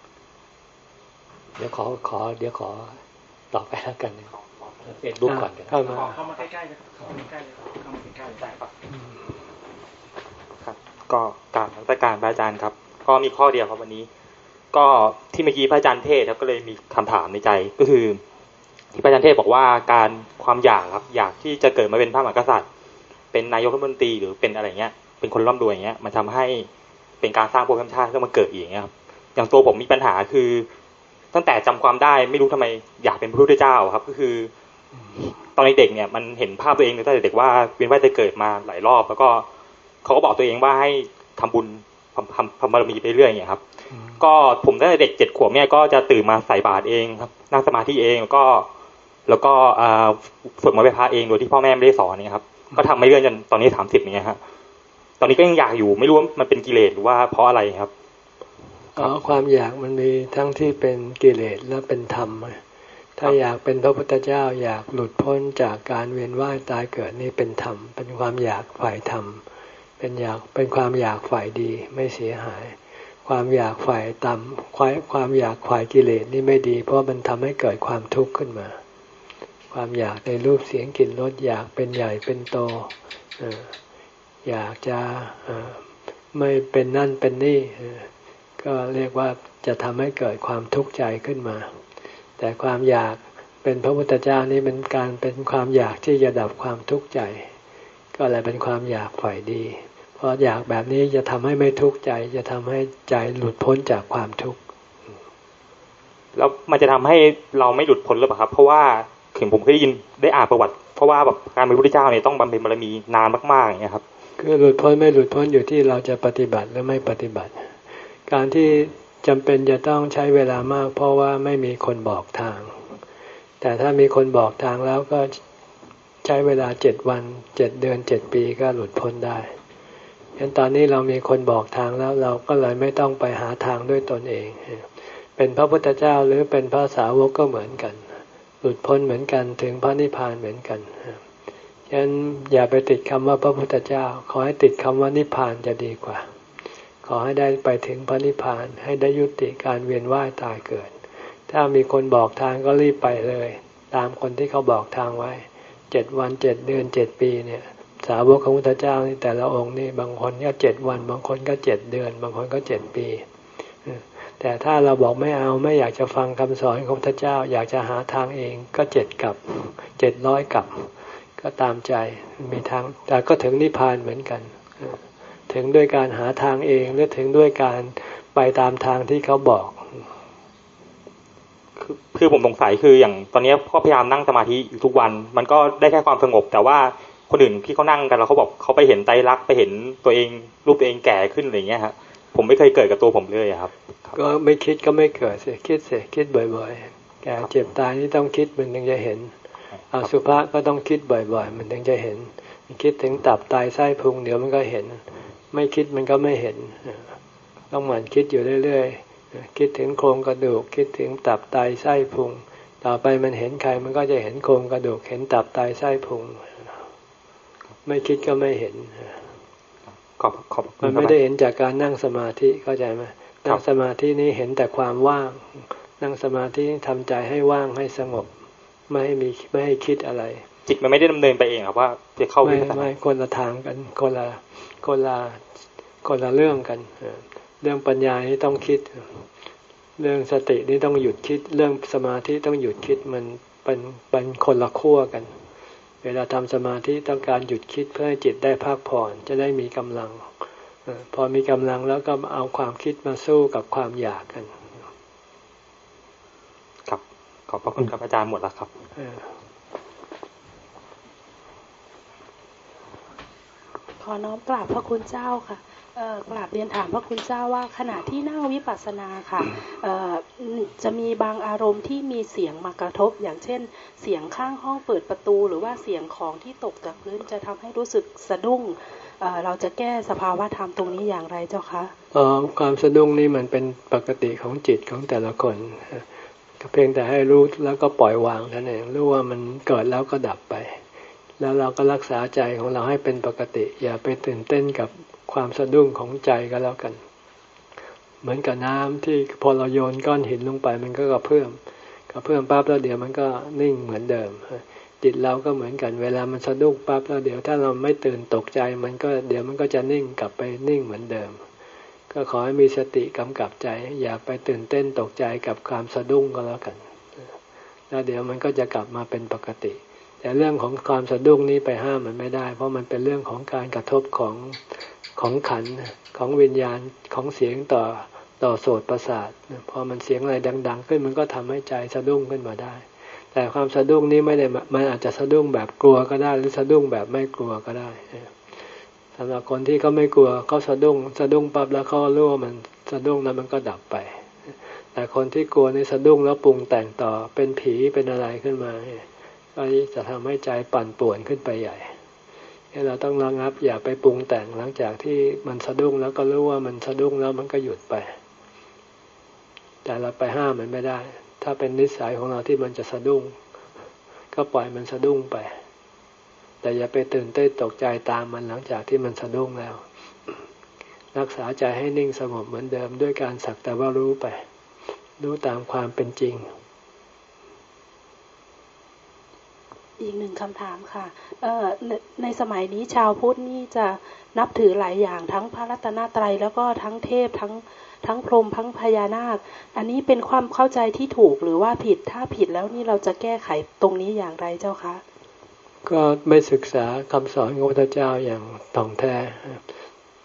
เดี๋ยวขอขอเดี๋ยวขอตอบไปแล้วกันนะเฟซบุ๊กก่อนเข้ามาเข้ามาใกล้ๆเลยเข้ามาใกล้ๆเลยเข้ามาใกล้ๆได้ปะครับก็กราบนมัสการพระอาจารย์ครับก็มีข้อเดียวครับวันนี้ก็ที่เมื่อกี้พระอาจารย์เทศครับก็เลยมีคำถามในใจก็คือที่พระอาจารย์เทศบอกว่าการความอยากครับอยากที่จะเกิดมาเป็นพระมหากษัตริย์เป็นนายกรัฐมนตรีหรือเป็นอะไรเงี้ยเป็นคนร่ำรวยอย่างเงี้ยมันทำให้เป็นการสร้างภพชาติขึ้นมาเกิดอีกเงี้ยครับอย่างตัวผมมีปัญหาคือตั้งแต่จำความได้ไม่รู้ทำไมอยากเป็นพระพุทธเจ้าครับก็คือตอนเด็กเนี่ยมันเห็นภาพตัวเองตั้งแต่เด็กว่าเวียนว่ายตายเกิดมาหลายรอบแล้วก็เขาก็บอกตัวเองว่าให้ทำบุญทำทำบารมีไปเรื่อยอย่างเงี้ยครับก็ผมตั้งแต่เด็กเจ็ดขวบเนี่ยก็จะตื่นมาใส่บาตรเองครับนั่งสมาธิเองแล้วก็แล้วก็ฝึกมาไหว้พระเองโดยที่พ่อแม่ไม่ได้สอนเนี่ยครับก็ทำไม่เรื่อยจนตอนนี้สามสิบอย่างเงี้ยฮะตอนนี้ก็ยังอยากอยู่ไม่รู้ว่ามันเป็นกิเลสหรือว่าเพราะอะไรครับอ๋อความอยากมันมีทั้งที่เป็นกิเลสและเป็นธรรมถ้าอยากเป็นพระพุทธเจ้าอยากหลุดพ้นจากการเวียนว่ายตายเกิดนี่เป็นธรรมเป็นความอยากฝ่ายธรรมเป็นอยากเป็นความอยากฝ่ายดีไม่เสียหายความอยากฝ่ายต่ำความความอยากฝ่ายกิเลสนี่ไม่ดีเพราะมันทำให้เกิดความทุกข์ขึ้นมาความอยากในรูปเสียงกลิ่นรสอยากเป็นใหญ่เป็นโตอยากจะไม่เป็นนั่นเป็นนี่ก็เรียกว่าจะทำให้เกิดความทุกข์ใจขึ้นมาแต่ความอยากเป็นพระพุทธเจ้านี่เป็นการเป็นความอยากที่จะดับความทุกข์ใจก็เลยเป็นความอยากฝ่ายดีเพราะอยากแบบนี้จะทำให้ไม่ทุกข์ใจจะทำให้ใจหลุดพ้นจากความทุกข์แล้วมันจะทำให้เราไม่หลุดพ้นหรือเปล่าครับเพราะว่าถึงผมเคยได้ยินได้อ่านประวัติเพราะว่าแบบการเป็นพระพุทธเจ้าเนี่ยต้องบำเพ็ญบารมีนานมากๆอย่างเงี้ยครับคือหลุดพ้นไม่หลุดพ้นอยู่ที่เราจะปฏิบัติหรือไม่ปฏิบัติการที่จำเป็นจะต้องใช้เวลามากเพราะว่าไม่มีคนบอกทางแต่ถ้ามีคนบอกทางแล้วก็ใช้เวลาเจ็ดวันเจ็ดเดือนเจ็ดปีก็หลุดพ้นได้ฉะนั้นตอนนี้เรามีคนบอกทางแล้วเราก็เลยไม่ต้องไปหาทางด้วยตนเองเป็นพระพุทธเจ้าหรือเป็นพระสาวกก็เหมือนกันหลุดพ้นเหมือนกันถึงพระนิพพานเหมือนกันฉะนั้นอย่าไปติดคำว่าพระพุทธเจ้าขอให้ติดคำว่านิพพานจะดีกว่าขอให้ได้ไปถึงพระนิพพานให้ได้ยุติการเวียนว่ายตายเกิดถ้ามีคนบอกทางก็รีบไปเลยตามคนที่เขาบอกทางไว้เจ็ดวันเจ็ดเดือนเจ็ดปีเนี่ยสาวกของพระพุทธเจ้านี่แต่ละองค์นี่บางคนก็เจ็ดวันบางคนก็เจ็ดเดือนบางคนก็เจ็ดปีแต่ถ้าเราบอกไม่เอาไม่อยากจะฟังคำสอนของพระพุทธเจ้าอยากจะหาทางเองก็เจ็ดกับเจ็ดร้อยกับก็ตามใจมีทางแต่ก็ถึงนิพพานเหมือนกันถึงด้วยการหาทางเองหรือถึงด้วยการไปตามทางที่เขาบอกคือคือผมสงสัยคืออย่างตอนนี้พ่อพยายามนั่งสมาธิทุกวันมันก็ได้แค่ความสงบแต่ว่าคนอื่นที่เขานั่งกันแล้วเขาบอกเขาไปเห็นไตรลักษณ์ไปเห็นตัวเองรูปตัวเองแก่ขึ้นอะไรเงี้ยครับผมไม่เคยเกิดกับตัวผมเลยครับก็ไม่คิดก็ไม่เกิดสิคิดสิคิดบ่อยๆแก่เจ็บตายนี่ต้องคิดมันถึงจะเห็นอสุภะก็ต้องคิดบ่อยๆมันถึงจะเห็นคิดถึงตับไตไส้พุงเดี๋ยวมันก็เห็นไม่คิดมันก็ไม่เห็นต้องหมั่นคิดอยู่เรื่อยๆคิดถึงโครงกระดูกคิดถึงตับไตไส้พุงต่อไปมันเห็นใครมันก็จะเห็นโครงกระดูกเห็นตับไตไส้พุงไม่คิดก็ไม่เห็นขอบขอบมันไม่ได้เห็นจากการนั่งสมาธิเข้าใจไหมนั่งสมาธินี้เห็นแต่ความว่างนั่งสมาธิทำใจให้ว่างให้สงบไม่ให้มีไม่ให้คิดอะไรจิตมันไม่ได้ดำเนินไปเองครับว่าจะเข้าไม่ไม่คนละทางกันคนละคนละคนละเรื่องกันเรื่องปัญญานี่ต้องคิดเรื่องสตินี่ต้องหยุดคิดเรื่องสมาธิต้องหยุดคิดมันเป็นเป็นคนละขั้วกันเวลาทำสมาธิต้องการหยุดคิดเพื่อให้จิตได้พักผ่อนจะได้มีกำลังพอมีกำลังแล้วก็เอาความคิดมาสู้กับความอยากกันครับขอบพระคุณครับอาจารย์หมดแล้วครับขอน้อมกราบพระคุณเจ้าค่ะเอ่อกราบเรียนถามพระคุณเจ้าว่าขณะที่นั่งวิปัสสนาค่ะเอ่อจะมีบางอารมณ์ที่มีเสียงมากระทบอย่างเช่นเสียงข้างห้องเปิดประตูหรือว่าเสียงของที่ตกจากพื้นจะทำให้รู้สึกสะดุ้งเอ่อเราจะแก้สภาวะธรรมตรงนี้อย่างไรเจ้าคะอ๋อความสะดุ้งนี่มันเป็นปกติของจิตของแต่ละคนเพียงแต่ให้รู้แล้วก็ปล่อยวางเท่านั้นเองรู้ว่ามันเกิดแล้วก็ดับไปแล้วเราก็รักษาใจของเราให้เป็นปกติอย่าไปตื่นเต้นกับความสะดุ้งของใจก็แล้วกันเหมือนกับน้ำที่พอเราโยนก้อนหินลงไปมันก็กระเพื่อมกระเพื่อมปั๊บแล้วเดี๋ยวมันก็นิ่งเหมือนเดิมจิตเราก็เหมือนกันเวลามันสะดุ้งปั๊บแล้วเดี๋ยวถ้าเราไม่ตื่นตกใจมันก็เดี๋ยวมันก็จะนิ่งกลับไปนิ่งเหมือนเดิมก็ขอให้มีสติกำกับใจอย่าไปตื่นเต้นตกใจกับความสะดุ้งก็แล้วกันแล้วเดี๋ยวมันก็จะกลับมาเป็นปกติแต่เรื่องของความสะดุ้งนี้ไปห้ามมันไม่ได้เพราะมันเป็นเรื่องของการกระทบของของขันธ์ของวิญญาณของเสียงต่อต่อโสตประสาทพอมันเสียงอะไรดังๆขึ้นมันก็ทำให้ใจสะดุ้งขึ้นมาได้แต่ความสะดุ้งนี้ไม่ได้มันอาจจะสะดุ้งแบบกลัวก็ได้หรือสะดุ้งแบบไม่กลัวก็ได้สำหรับคนที่เขาไม่กลัวเขาสะดุ้งสะดุ้งปั๊บแล้วเขารู้ว่ามันสะดุ้งแล้วมันก็ดับไปแต่คนที่กลัวในสะดุ้งแล้วปรุงแต่งต่อเป็นผีเป็นอะไรขึ้นมาก็จะทำให้ใจปั่นป่วนขึ้นไปใหญ่เราต้องระงับอย่าไปปรุงแต่งหลังจากที่มันสะดุ้งแล้วก็รู้ว่ามันสะดุ้งแล้วมันก็หยุดไปแต่เราไปห้ามมันไม่ได้ถ้าเป็นนิสัยของเราที่มันจะสะดุ้งก็ปล่อยมันสะดุ้งไปแต่อย่าไปตื่นเต้นตกใจตามมันหลังจากที่มันสะดุ้งแล้วรักษาใจให้นิ่งสงบเหมือนเดิมด้วยการสักแต่ว่ารู้ไปรู้ตามความเป็นจริงอีกหนึ่งคำถามค่ะเอ่อใน, ในสมัยนี้ชาวพุทธนี่จะนับถือหลายอย่างทั้งพระรัตนตรัยแล้วก็ทั้งเทพทั้งทั้งพรหมทั้งพญานาคอันนี้เป็นความเข้าใจที่ถูกหรือว่าผิดถ้าผิดแล้วนี่เราจะแก้ไขตรงนี้อย่างไรเจ้าคะก็ไม่ศึกษาคำสอนของพระพุทธเจ้าอย่างถ่องแท้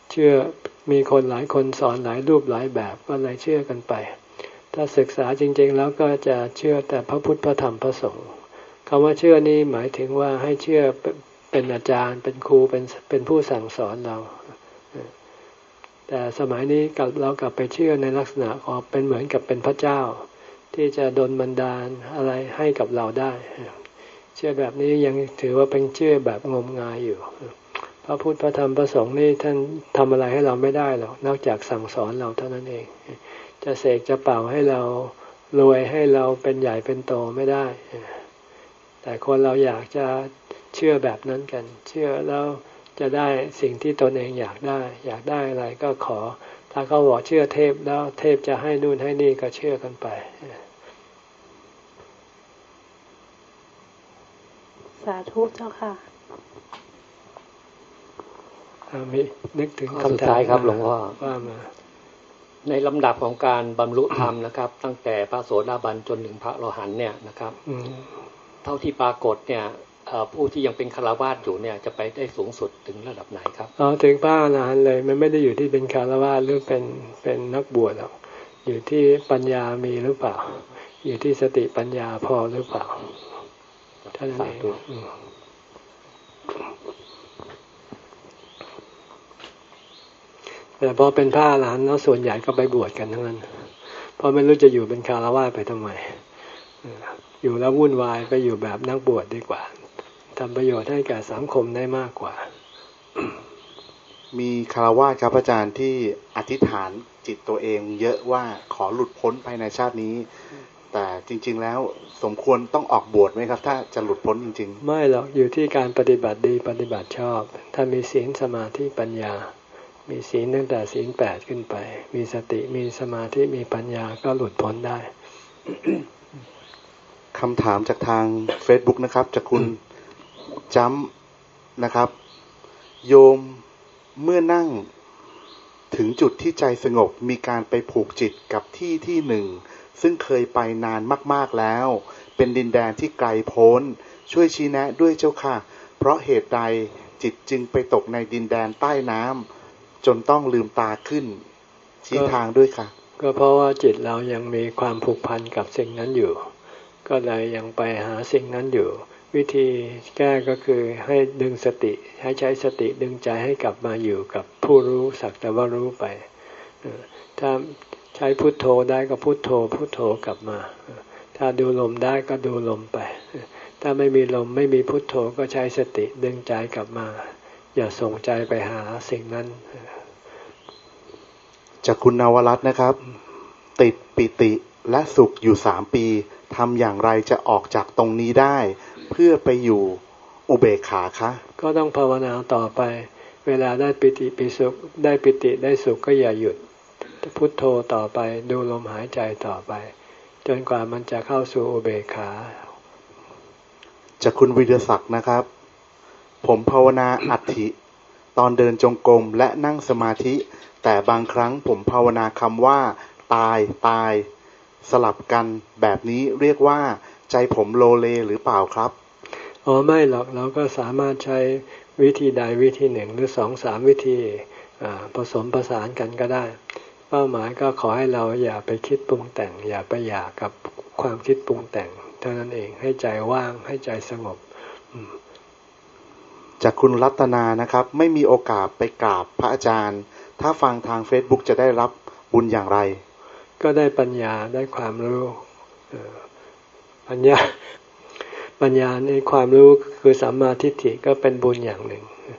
เชื่อมีคนหลายคนสอนหลายรูปหลายแบบก็เลยเชื่อกันไปถ้าศึกษาจริงๆแล้วก็จะเชื่อแต่พระพุทธพระธรรมพระสงฆ์คำว่าเชื่อนี้หมายถึงว่าให้เชื่อเป็นอาจารย์เป็นครูเป็นเป็นผู้สั่งสอนเราแต่สมัยนี้กับเรากลับไปเชื่อในลักษณะของเป็นเหมือนกับเป็นพระเจ้าที่จะดลบันดาลอะไรให้กับเราได้เชื่อแบบนี้ยังถือว่าเป็นเชื่อแบบงมงายอยู่พระพุทธพระธรรมพระสงฆ์นี่ท่านทำอะไรให้เราไม่ได้หรอกนอกจากสั่งสอนเราเท่านั้นเองจะเสกจะเป่าให้เรารวยให้เราเป็นใหญ่เป็นโตไม่ได้แต่คนเราอยากจะเชื่อแบบนั้นกันเชื่อแล้วจะได้สิ่งที่ตนเองอยากได้อยากได้อะไรก็ขอถ้าเขาบอกเชื่อเทพแล้วเทพจะให้นู่นให้นี่ก็เชื่อกันไปสาธุเจ้าค่ะมีนึกถึงคำถามครับหลวงพ่อว่ามาในลำดับของการบรรลุธรรมนะครับตั้งแต่พระโสดาบันจนถึงพระอรหันต์เนี่ยนะครับเท่าที่ปรากฏเนี่ยผู้ที่ยังเป็นฆราวาสอยู่เนี่ยจะไปได้สูงสุดถึงระดับไหนครับอ๋อถึงพระอรหันต์เลยมันไม่ได้อยู่ที่เป็นฆราวาสหรือเป็นเป็นนักบวชหรอกอยู่ที่ปัญญามีหรือเปล่าอยู่ที่สติปัญญาพอหรือเปล่าท่านเองแต่พอเป็นพระอรหันต์แล้วส่วนใหญ่ก็ไปบวชกันทั้งนั้นเพราะไม่รู้จะอยู่เป็นฆราวาสไปทำไมอยู่แล้ววุ่นวายไปอยู่แบบนักบวชดีกว่าทำประโยชน์ให้แก่สังคมได้มากกว่ามีฆราวาสครับอาจารย์ที่อธิษฐานจิตตัวเองเยอะว่าขอหลุดพ้นภายในชาตินี้แต่จริงๆแล้วสมควรต้องออกบวชไหมครับถ้าจะหลุดพ้นจริงๆไม่หรอกอยู่ที่การปฏิบัติดีปฏิบัติชอบถ้ามีศีลสมาธิปัญญามีศีลตั้งแต่ศีลแปดขึ้นไปมีสติมีสมาธิมีปัญญาก็หลุดพ้นได้คำถามจากทาง Facebook นะครับจากคุณจัมนะครับโยมเมื่อนั่งถึงจุดที่ใจสงบมีการไปผูกจิตกับที่ที่หนึ่งซึ่งเคยไปนานมากๆแล้วเป็นดินแดนที่ไกลโพ้นช่วยชี้แนะด้วยเจ้าค่ะเพราะเหตุใดจิตจึงไปตกในดินแดนใต้น้ำจนต้องลืมตาขึ้นชี้ทางด้วยค่ะก็เพราะว่าจิตเรายังมีความผูกพันกับสิ่งนั้นอยู่ก็เลยยังไปหาสิ่งนั้นอยู่วิธีแก้ก็คือให้ดึงสติให้ใช้สติดึงใจให้กลับมาอยู่กับผู้รู้สักแต่ว่ารู้ไปถ้าใช้พุทโธได้ก็พุทโธพุทโธกลับมาถ้าดูลมได้ก็ดูลมไปถ้าไม่มีลมไม่มีพุทโธก็ใช้สติดึงใจกลับมาอย่าส่งใจไปหาสิ่งนั้นจากคุณนวรัตน์นะครับติดปิติและสุขอยู่สามปีทำอย่างไรจะออกจากตรงนี้ได้เพื่อไปอยู่อุเบกขาคะก็ต้องภาวนาต่อไปเวลาได้ปิติปิสุขได้ปิติได้สุขก็อย่าหยุดพุทโธต่อไปดูลมหายใจต่อไปจนกว่ามันจะเข้าสู่อุเบกขาจากคุณวิทยาศักดิ์นะครับผมภาวนาอัตถิตอนเดินจงกรมและนั่งสมาธิแต่บางครั้งผมภาวนาคำว่าตายตายสลับกันแบบนี้เรียกว่าใจผมโลเลหรือเปล่าครับอ๋อไม่หรอกเราก็สามารถใช้วิธีใดวิธีหนึ่งหรือสองสามวิธีผสมผสานกันก็ได้เป้าหมายก็ขอให้เราอย่าไปคิดปรุงแต่งอย่าไปอยากกับความคิดปรุงแต่งเท่านั้นเองให้ใจว่างให้ใจสงบจากคุณรัตนานะครับไม่มีโอกาสไปกราบพระอาจารย์ถ้าฟังทาง Facebook จะได้รับบุญอย่างไรก็ได้ปัญญาได้ความรู้ปัญญาปัญญาในความรู้คือสัมมาทิฏฐิก็เป็นบุญอย่างหนึ่ง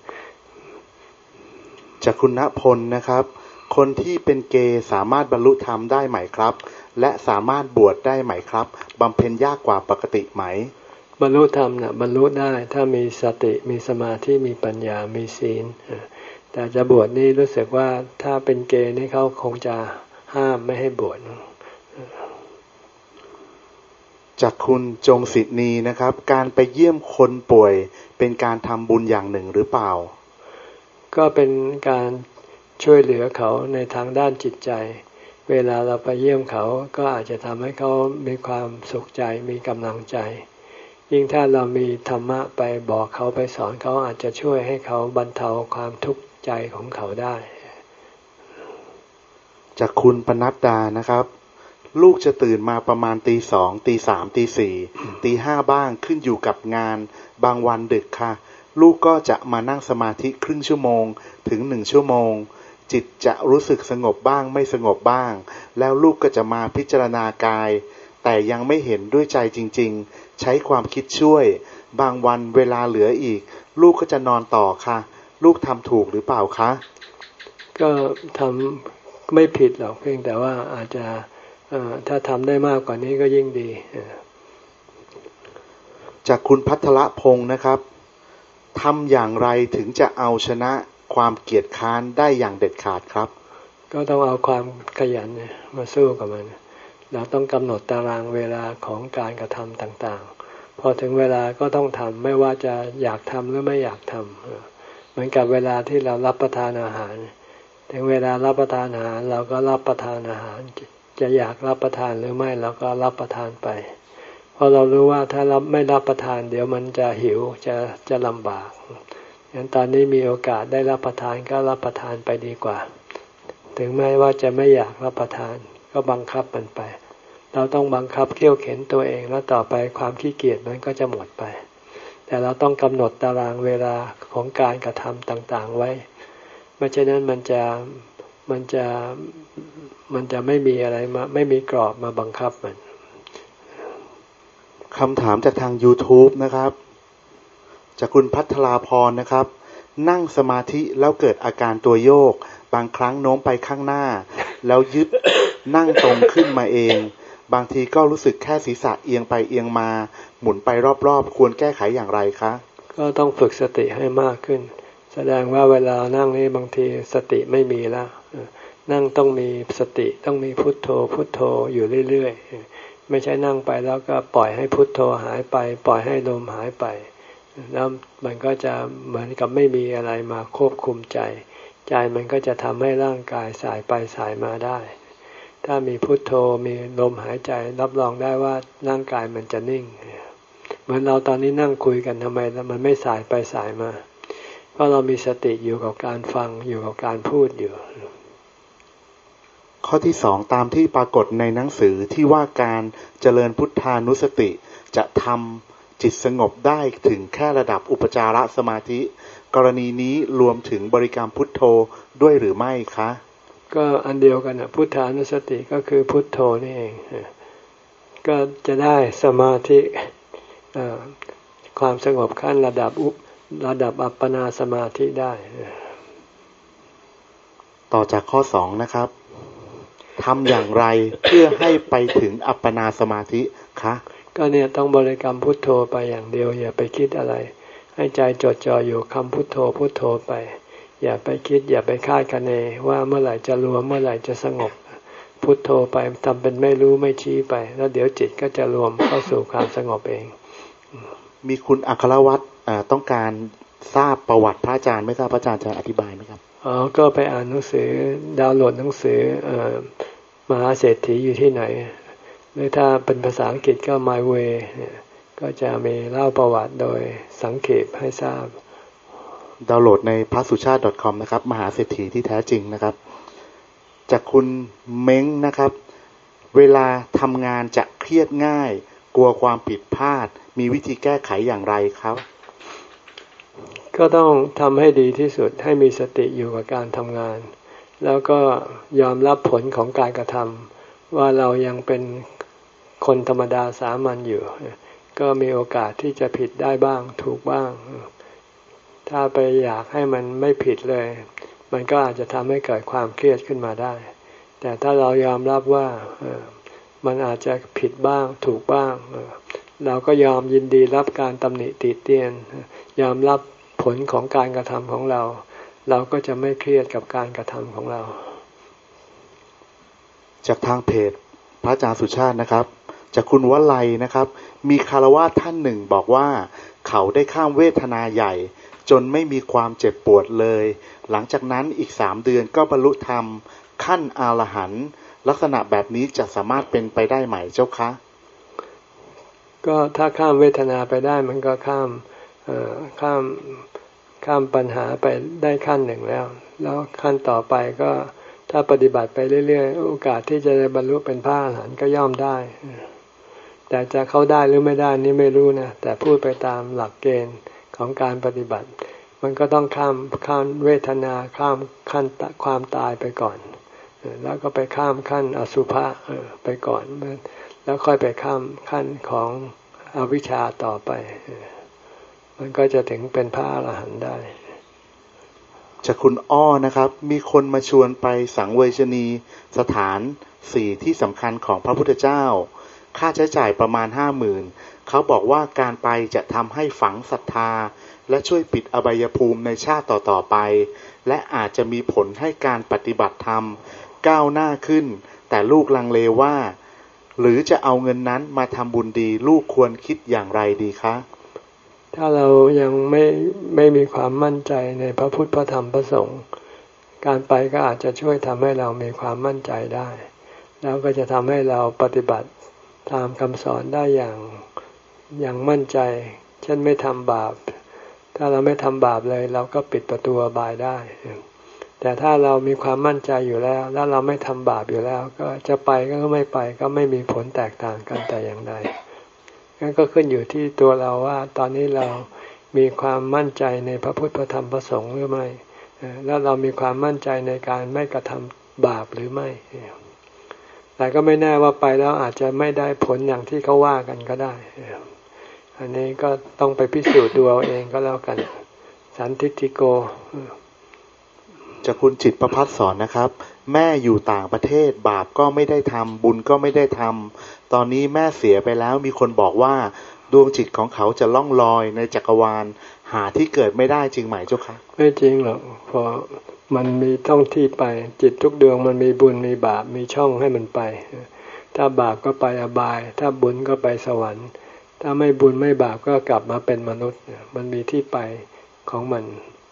จากคุณณพลนะครับคนที่เป็นเกย์สามารถบรรลุธรรมได้ไหมครับและสามารถบวชได้ไหมครับบำเพ็ญยากกว่าปกติไหมบรรลุธรรมน่ะบรรลุได้ถ้ามีสติมีสมาธิมีปัญญามีศีลแต่จะบวชนี่รู้สึกว่าถ้าเป็นเกย์นี่เขาคงจะห้ามไม่ให้บวชจากคุณจงศินีนะครับการไปเยี่ยมคนป่วยเป็นการทำบุญอย่างหนึ่งหรือเปล่าก็เป็นการช่วยเหลือเขาในทางด้านจิตใจเวลาเราไปเยี่ยมเขาก็อาจจะทำให้เขามีความสุขใจมีกำลังใจยิ่งถ้าเรามีธรรมะไปบอกเขาไปสอนเขาอาจจะช่วยให้เขาบรรเทาความทุกข์ใจของเขาได้จากคุณปนัดดานะครับ ลูกจะตื่นมาประมาณตีสองตีสามตีสี่ตีห้าบ้างขึ้นอยู่กับงานบางวันดึกค่ะลูกก็จะมานั่งสมาธิครึ่งชั่วโมงถึงหนึ่งชั่วโมงจิตจะรู้สึกสงบบ้างไม่สงบบ้างแล้วลูกก็จะมาพิจารณากายแต่ยังไม่เห็นด้วยใจจริงๆใช้ความคิดช่วยบางวันเวลาเหลืออีกลูกก็จะนอนต่อค่ะลูกทำถูกหรือเปล่าคะก็ทำไม่ผิดหรอกเพียงแต่ว่าอาจจะถ้าทำได้มากกว่านี้ก็ยิ่งดีจากคุณพัทรพงศ์นะครับทำอย่างไรถึงจะเอาชนะความเกียจค้านได้อย่างเด็ดขาดครับก็ต้องเอาความขยันมาสู้กับมันเราต้องกำหนดตารางเวลาของการกระทำต่างๆพอถึงเวลาก็ต้องทำไม่ว่าจะอยากทำหรือไม่อยากทำเหมือนกับเวลาที่เรารับประทานอาหารถึงเวลารับประทานอาหารเราก็รับประทานอาหารจะอยากรับประทานหรือไม่เราก็รับประทานไปเพราะเรารู้ว่าถ้ารับไม่รับประทานเดี๋ยวมันจะหิวจะจะลำบากงั้นตอนนี้มีโอกาสได้รับประทานก็รับประทานไปดีกว่าถึงแม้ว่าจะไม่อยากรับประทานก็บังคับมันไปเราต้องบังคับเขี่ยวเข็นตัวเองแล้วต่อไปความขี้เกียจมันก็จะหมดไปแต่เราต้องกำหนดตารางเวลาของการกระทำต่างๆไว้ไม่เช่นนั้นมันจะมันจะมันจะไม่มีอะไรมาไม่มีกรอบมาบังคับมันคำถามจากทาง YouTube นะครับจากคุณพัทราพรนะครับนั่งสมาธิแล้วเกิดอาการตัวโยกบางครั้งโน้มไปข้างหน้าแล้วยึด นั่งตรงขึ้นมาเองบางทีก็รู้สึกแค่ศีรษะเอียงไปเอียงมาหมุนไปรอบๆควรแก้ไขอย่างไรคะก็ต้องฝึกสติให้มากขึ้นแสดงว่าเวลานั่งนี่บางทีสติไม่มีแล้วนั่งต้องมีสติต้องมีพุทโธพุทโธอยู่เรื่อยๆไม่ใช่นั่งไปแล้วก็ปล่อยให้พุทโธหายไปปล่อยให้ลมหายไปแล้วมันก็จะเหมือนกับไม่มีอะไรมาควบคุมใจใจมันก็จะทำให้ร่างกายสายไปสายมาได้ถ้ามีพุทโธมีลมหายใจรับรองได้ว่าร่างกายมันจะนิ่งเหมือนเราตอนนี้นั่งคุยกันทำไมมันไม่สายไปสายมาเพราะเรามีสติอยู่กับการฟังอยู่กับการพูดอยู่ข้อที่สองตามที่ปรากฏในหนังสือที่ว่าการเจริญพุทธานุสติจะทำจิตสงบได้ถึงแค่ระดับอุปจารสมาธิกรณีนี้รวมถึงบริกรรมพุทโธด้วยหรือไม่คะก็อันเดียวกันนะพุทธานุสติก็คือพุทโธนี่เองก็จะได้สมาธิความสงบขั้นระดับอุระดับอัปปนาสมาธิได้ต่อจากข้อสองนะครับทำอย่างไรเพื่อให้ไปถึงอัปปนาสมาธิคะก็เนี่ยต้องบริกรรมพุทโธไปอย่างเดียวอย่าไปคิดอะไรให้ใจจดจ่ออยู่คำพุทโธพุทโธไปอย่าไปคิดอย่าไปคาดคะเนว่าเมื่อไหร่จะรวมเมื่อไหร่จะสงบพุทโธไปทำเป็นไม่รู้ไม่ชี้ไปแล้วเดี๋ยวจิตก็จะรวมเข้าสู่ความสงบเองมีคุณอัครวัตรต้องการทราบประวัติพระอาจารย์ไม่ทราบพระอาจารย์จะอธิบายไหมครับอ๋อก็ไปอ่านหนังสือดาวน์โหลดหนังสือมหาเศรษฐีอยู่ที่ไหนหรือถ้าเป็นภาษาอังกฤษก็ My Way ก็จะมีเล่าประวัติโดยสังเขปให้ทราบดาวน์โหลดในพระสุชาติ .com นะครับมหาเศรษฐีที่แท้จริงนะครับจากคุณเม้งนะครับเวลาทำงานจะเครียดง่ายกลัวความผิดพลาดมีวิธีแก้ไขอย่างไรครับก็ต้องทำให้ดีที่สุดให้มีสติอยู่กับการทำงานแล้วก็ยอมรับผลของการกระทำว่าเรายังเป็นคนธรรมดาสามัญอยู่ก็มีโอกาสที่จะผิดได้บ้างถูกบ้างถ้าไปอยากให้มันไม่ผิดเลยมันก็อาจจะทำให้เกิดความเครียดขึ้นมาได้แต่ถ้าเรายอมรับว่ามันอาจจะผิดบ้างถูกบ้างเราก็ยอมยินดีรับการตำหนิติเตียนยอมรับผลของการกระทำของเราเราก็จะไม่เครียดกับการกระทำของเราจากทางเพจพระอาจารย์สุชาตินะครับจากคุณวลัยนะครับมีคารวะท่านหนึ่งบอกว่าเขาได้ข้ามเวทนาใหญ่จนไม่มีความเจ็บปวดเลยหลังจากนั้นอีกสามเดือนก็บรรลุธรรมขั้นอรหันต์ลักษณะแบบนี้จะสามารถเป็นไปได้ไหมเจ้าคะก็ถ้าข้ามเวทนาไปได้มันก็ข้ามข้ามข้ามปัญหาไปได้ขั้นหนึ่งแล้วแล้วขั้นต่อไปก็ถ้าปฏิบัติไปเรื่อยๆโอกาสที่จะได้บรรลุเป็นพระอรหันต์ก็ย่อมได้แต่จะเข้าได้หรือไม่ได้นี่ไม่รู้นะแต่พูดไปตามหลักเกณฑ์ของการปฏิบัติมันก็ต้องข้ามข้ามเวทนาข้ามขั้นความตายไปก่อนแล้วก็ไปข้ามขั้นอสุภะไปก่อนแล้วค่อยไปข้ามขั้นของอวิชชาต่อไปมันก็จะถึงเป็นพระอรหันต์ได้จากคุณอ้อนะครับมีคนมาชวนไปสังเวชนีสถานสี่ที่สำคัญของพระพุทธเจ้าค่าใช้จ่ายประมาณห้าหมื่นเขาบอกว่าการไปจะทำให้ฝังศรัทธาและช่วยปิดอบายภูมิในชาติต่อๆไปและอาจจะมีผลให้การปฏิบัติธรรมก้าวหน้าขึ้นแต่ลูกลังเลว่าหรือจะเอาเงินนั้นมาทำบุญดีลูกควรคิดอย่างไรดีคะถ้าเรายังไม่ไม่มีความมั่นใจในพระพุทธพระธรรมพระสงฆ์การไปก็อาจจะช่วยทำให้เรามีความมั่นใจได้แล้วก็จะทำให้เราปฏิบัติตามคำสอนได้อย่างอย่างมั่นใจเช่นไม่ทำบาปถ้าเราไม่ทำบาปเลยเราก็ปิดประตูอบายได้แต่ถ้าเรามีความมั่นใจอยู่แล้วแล้วเราไม่ทำบาปอยู่แล้วก็จะไปก็ไม่ไปก็ไม่มีผลแตกต่างกันแต่อย่างใดนั่นก็ขึ้นอยู่ที่ตัวเราว่าตอนนี้เรามีความมั่นใจในพระพุทธพระธรรมพระสงฆ์หรือไม่แล้วเรามีความมั่นใจในการไม่กระทำบาปหรือไม่แต่ก็ไม่แน่ว่าไปแล้วอาจจะไม่ได้ผลอย่างที่เขาว่ากันก็ได้อันนี้ก็ต้องไปพิสูจน์ดูเอาเองก็แล้วกันสันทิฏฐิโกจากคุณจิตประภัสสอนนะครับแม่อยู่ต่างประเทศบาปก็ไม่ได้ทำบุญก็ไม่ได้ทำตอนนี้แม่เสียไปแล้วมีคนบอกว่าดวงจิตของเขาจะล่องลอยในจักรวาลหาที่เกิดไม่ได้จริงไหมเจ้าคะไม่จริงหรอกเพราะมันมีท่องที่ไปจิตทุกดวงมันมีบุญมีบาปมีช่องให้มันไปถ้าบาปก็ไปอบายถ้าบุญก็ไปสวรรค์ถ้าไม่บุญไม่บาปก็กลับมาเป็นมนุษย์มันมีที่ไปของมัน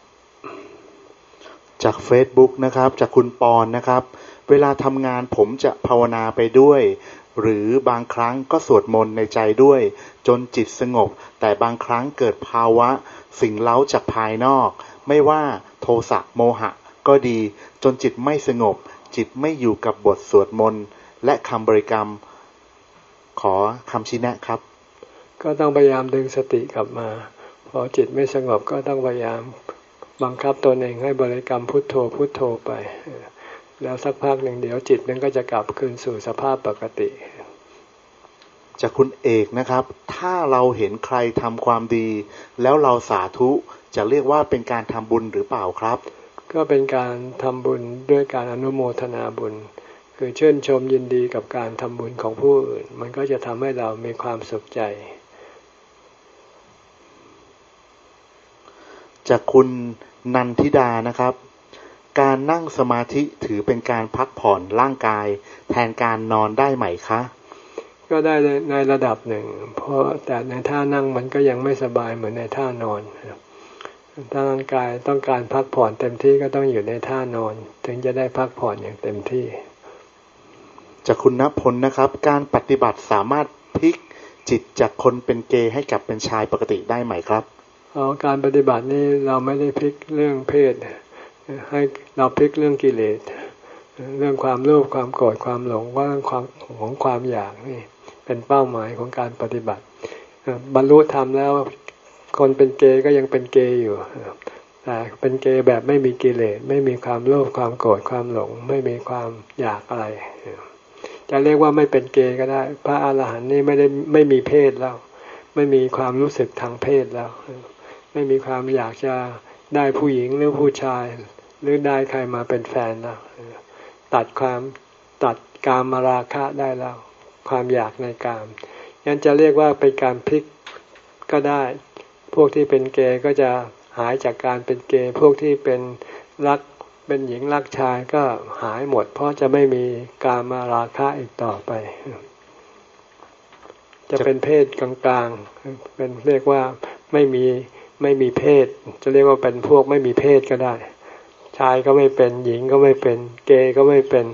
จาก Facebook นะครับจากคุณปอนนะครับเวลาทำงานผมจะภาวนาไปด้วยหรือบางครั้งก็สวดมนต์ในใจด้วยจนจิตสงบแต่บางครั้งเกิดภาวะสิ่งเร้าจากภายนอกไม่ว่าโทสะโมหะก็ดีจนจิตไม่สงบจิตไม่อยู่กับบทสวดมนต์และคำบริกรรมขอคำชี้แนะครับก็ต้องพยายามดึงสติกลับมาพอจิตไม่สงบก็ต้องพยายามบังคับตัวเองให้บริกรรมพุทโธพุทโธไปแล้วสักพักหนึ่งเดี๋ยวจิตนั้นก็จะกลับคืนสู่สภาพปกติจากคุณเอกนะครับถ้าเราเห็นใครทำความดีแล้วเราสาธุจะเรียกว่าเป็นการทำบุญหรือเปล่าครับก็เป็นการทำบุญด้วยการอนุโมทนาบุญคือชื่นชมยินดีกับการทำบุญของผู้อื่นมันก็จะทำให้เรามีความสุขใจจากคุณนันทิดานะครับการนั่งสมาธิถือเป็นการพักผ่อนร่างกายแทนการนอนได้ไหมคะก็ได้ในระดับหนึ่งเพราะแต่ในท่านั่งมันก็ยังไม่สบายเหมือนในท่านอนถ้าร่างกายต้องการพักผ่อนเต็มที่ก็ต้องอยู่ในท่านอนถึงจะได้พักผ่อนอย่างเต็มที่จากคุณณพลนะครับการปฏิบัติสามารถพลิกจิตจากคนเป็นเกย์ให้กลับเป็นชายปกติได้ไหมครับอ๋อการปฏิบัตินี่เราไม่ได้พลิกเรื่องเพศให้เราพลิกเรื่องกิเลสเรื่องความโลภความโกรธความหลงว่าความของความอยากนี่เป็นเป้าหมายของการปฏิบัติบรรลุธรรมแล้วคนเป็นเกย์ก็ยังเป็นเกย์อยู่แต่เป็นเกย์แบบไม่มีกิเลสไม่มีความโลภความโกรธความหลงไม่มีความอยากอะไรจะเรียกว่าไม่เป็นเกย์ก็ได้พระอรหันต์นี่ไม่ได้ไม่มีเพศแล้วไม่มีความรู้สึกทางเพศแล้วไม่มีความอยากจะได้ผู้หญิงหรือผู้ชายหรือได้ใครมาเป็นแฟนแล้วตัดความตัดกามราคะได้แล้วความอยากในกามงั้นจะเรียกว่าเป็นการพลิกก็ได้พวกที่เป็นเกย์ก็จะหายจากการเป็นเกย์พวกที่เป็นรักเป็นหญิงรักชายก็หายหมดเพราะจะไม่มีกามราคะอีกต่อไปจะเป็นเพศกลางๆเป็นเรียกว่าไม่มีไม่มีเพศจะเรียกว่าเป็นพวกไม่มีเพศก็ได้ชายก็ไม่เป็นหญิงก็ไม่เป็นเกย์ก็ไม่เป็น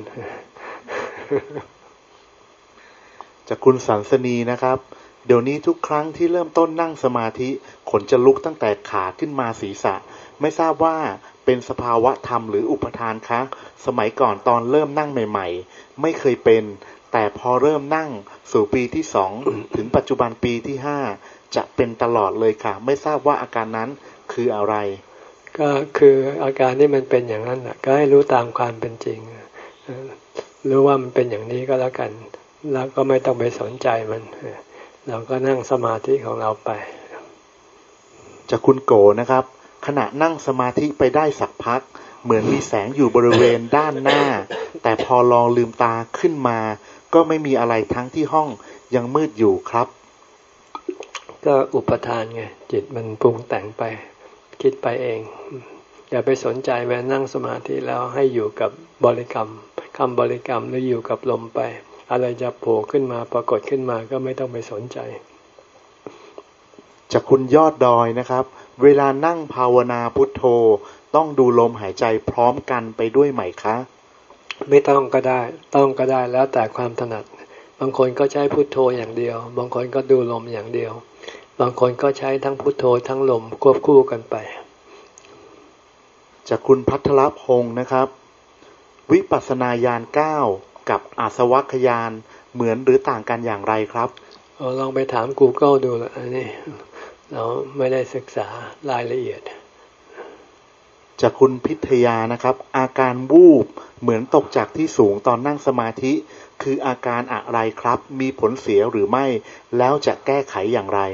จากคุณสันสนีนะครับเดี๋ยวนี้ทุกครั้งที่เริ่มต้นนั่งสมาธิขนจะลุกตั้งแต่ขาขึ้นมาศีรษะไม่ทราบว่าเป็นสภาวะธรรมหรืออุปทานคะสมัยก่อนตอนเริ่มนั่งใหม่ๆไม่เคยเป็นแต่พอเริ่มนั่งสู่ปีที่สองถึงปัจจุบันปีที่ห้าจะเป็นตลอดเลยค่ะไม่ทราบว่าอาการนั้นคืออะไรก็คืออาการที่มันเป็นอย่างนั้นก็ให้รู้ตามความเป็นจริงรู้ว่ามันเป็นอย่างนี้ก็แล้วกันแล้วก็ไม่ต้องไปสนใจมันเราก็นั่งสมาธิของเราไปจากคุณโกนะครับขณะนั่งสมาธิไปได้สักพักเหมือนมีแสงอยู่บริเวณด้านหน้าแต่พอลองลืมตาขึ้นมาก็ไม่มีอะไรทั้งที่ห้องยังมืดอยู่ครับก็อุปทานไงจิตมันปรุงแต่งไปคิดไปเองอย่าไปสนใจแม้นั่งสมาธิแล้วให้อยู่กับบริกรรมคำบริกรรมหรืออยู่กับลมไปอะไรจะโผล่ขึ้นมาปรากฏขึ้นมาก็ไม่ต้องไปสนใจจากคุณยอดดอยนะครับเวลานั่งภาวนาพุทโธต้องดูลมหายใจพร้อมกันไปด้วยไหมคะไม่ต้องก็ได้ต้องก็ได้แล้วแต่ความถนัดบางคนก็ใช้พุทโธอย่างเดียวบางคนก็ดูลมอย่างเดียวบางคนก็ใช้ทั้งพุทโธทั้งลมควบคู่กันไปจากคุณพัทรพงศ์นะครับวิปัสสนาญาณเก้ากับอาสวัคญาณเหมือนหรือต่างกันอย่างไรครับลองไปถาม Google ดูละอันนี้เราไม่ได้ศึกษารายละเอียดจากคุณพิทยานะครับอาการวูบเหมือนตกจากที่สูงตอนนั่งสมาธิคืออาการอะไรครับมีผลเสียหรือไม่แล้วจะแก้ไขอย่างไร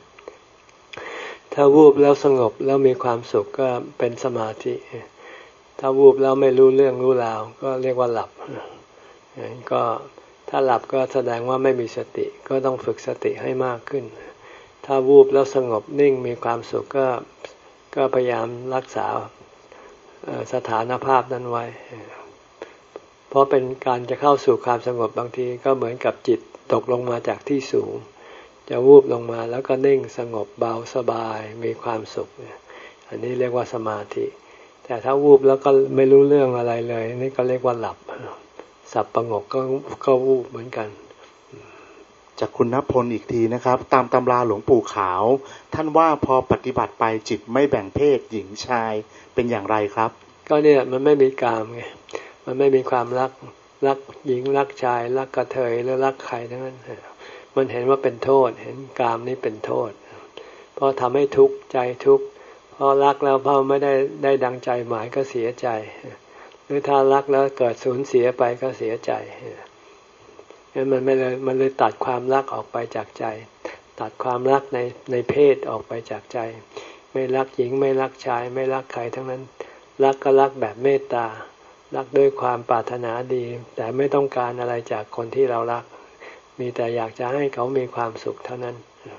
ถ้าวูบแล้วสงบแล้วมีความสุขก็เป็นสมาธิถ้าวูบแล้วไม่รู้เรื่องรู้ราวก็เรียกว่าหลับก็ถ้าหลับก็แสดงว่าไม่มีสติก็ต้องฝึกสติให้มากขึ้นถ้าวูบแล้วสงบนิ่งมีความสุขก็ก็พยายามรักษาสถานภาพนั้นไว้เพราะเป็นการจะเข้าสู่ความสงบบางทีก็เหมือนกับจิตตกลงมาจากที่สูงจะวูบลงมาแล้วก็นิ่งสงบเบาสบายมีความสุขอันนี้เรียกว่าสมาธิแต่ถ้าวูบแล้วก็ไม่รู้เรื่องอะไรเลยนี่ก็เรียกว่าหลับสับประงกก็ก็วูบเหมือนกันจากคุณณพลอีกทีนะครับตามตำราหลวงปู่ขาวท่านว่าพอปฏิบัติไปจิตไม่แบ่งเพศหญิงชายเป็นอย่างไรครับก็เนี่ยมันไม่มีกามไงมันไม่มีความรักรักหญิงรักชายรักกระเทยหรือรักใครทั้งนั้นมันเห็นว่าเป็นโทษเห็นกามนี้เป็นโทษเพราะทำให้ทุกข์ใจทุกข์พอรักแล้วพอไม่ได้ได้ดังใจหมายก็เสียใจหรือถ้ารักแล้วเกิดสูญเสียไปก็เสียใจงั้นมันไม่เลยมันเลยตัดความรักออกไปจากใจตัดความรักในในเพศออกไปจากใจไม่รักหญิงไม่รักชายไม่รักใครทั้งนั้นรักก็รักแบบเมตตารักด้วยความปรารถนาดีแต่ไม่ต้องการอะไรจากคนที่เรารักมีแต่อยากจะให้เขามีความสุขเท่านั้น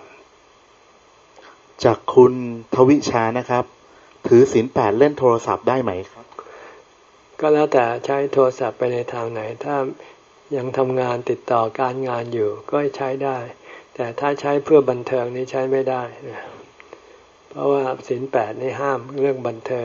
จากคุณทวิชานะครับถือศีลแปดเล่นโทรศัพท์ได้ไหมครับก็แล้วแต่ใช้โทรศัพท์ไปในทางไหนถ้ายังทำงานติดต่อการงานอยู่ก็ใช้ได้แต่ถ้าใช้เพื่อบันเทิงนี่ใช้ไม่ได้นะเพราะว่าศีลแปดนี่ห้ามเรื่องบันเทิง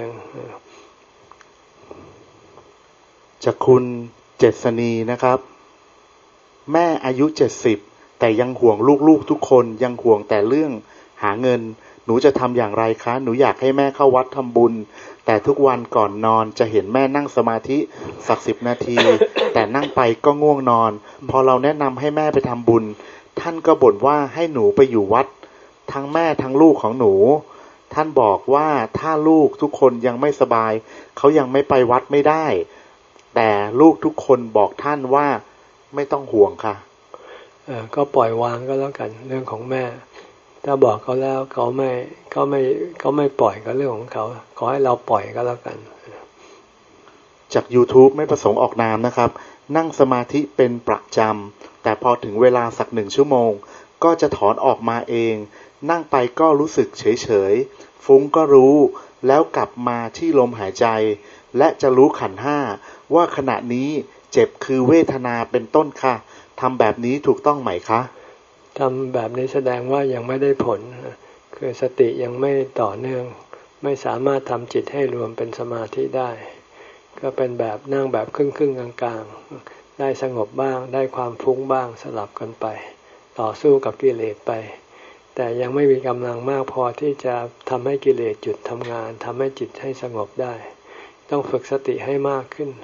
จากคุณเจษณีนะครับแม่อายุเจ็ดสิบแต่ยังห่วงลูกๆทุกคนยังห่วงแต่เรื่องหาเงินหนูจะทำอย่างไรคะหนูอยากให้แม่เข้าวัดทำบุญแต่ทุกวันก่อนนอนจะเห็นแม่นั่งสมาธิสักสิบนาทีแต่นั่งไปก็ง่วงนอนพอเราแนะนำให้แม่ไปทำบุญท่านก็บ่นว่าให้หนูไปอยู่วัดทั้งแม่ทั้งลูกของหนูท่านบอกว่าถ้าลูกทุกคนยังไม่สบายเขายังไม่ไปวัดไม่ได้แต่ลูกทุกคนบอกท่านว่าไม่ต้องห่วงค่ะเออก็ปล่อยวางก็แล้วกันเรื่องของแม่ถ้าบอกเขาแล้วเขาไม่เขาไม่เขาไม่ปล่อยก็เรื่องของเขาขอให้เราปล่อยก็แล้วกันจาก YouTube ไม่ประสงค์ออกนามนะครับนั่งสมาธิเป็นประจำแต่พอถึงเวลาสักหนึ่งชั่วโมงก็จะถอนออกมาเองนั่งไปก็รู้สึกเฉยๆฟุ้งก็รู้แล้วกลับมาที่ลมหายใจและจะรู้ขันธ์ห้าว่าขณะนี้เจ็บคือเวทนาเป็นต้นค่ะทำแบบนี้ถูกต้องไหมคะทำแบบนี้แสดงว่ายังไม่ได้ผลคือสติยังไม่ต่อเนื่องไม่สามารถทำจิตให้รวมเป็นสมาธิได้ก็เป็นแบบนั่งแบบครึ่งครึ่งกลางกลางได้สงบบ้างได้ความฟุ้งบ้างสลับกันไปต่อสู้กับกิเลสไปแต่ยังไม่มีกำลังมากพอที่จะทำให้กิเลสหยุดทำงานทำให้จิตให้สงบได้ต้องฝึกสติให้มากขึ้น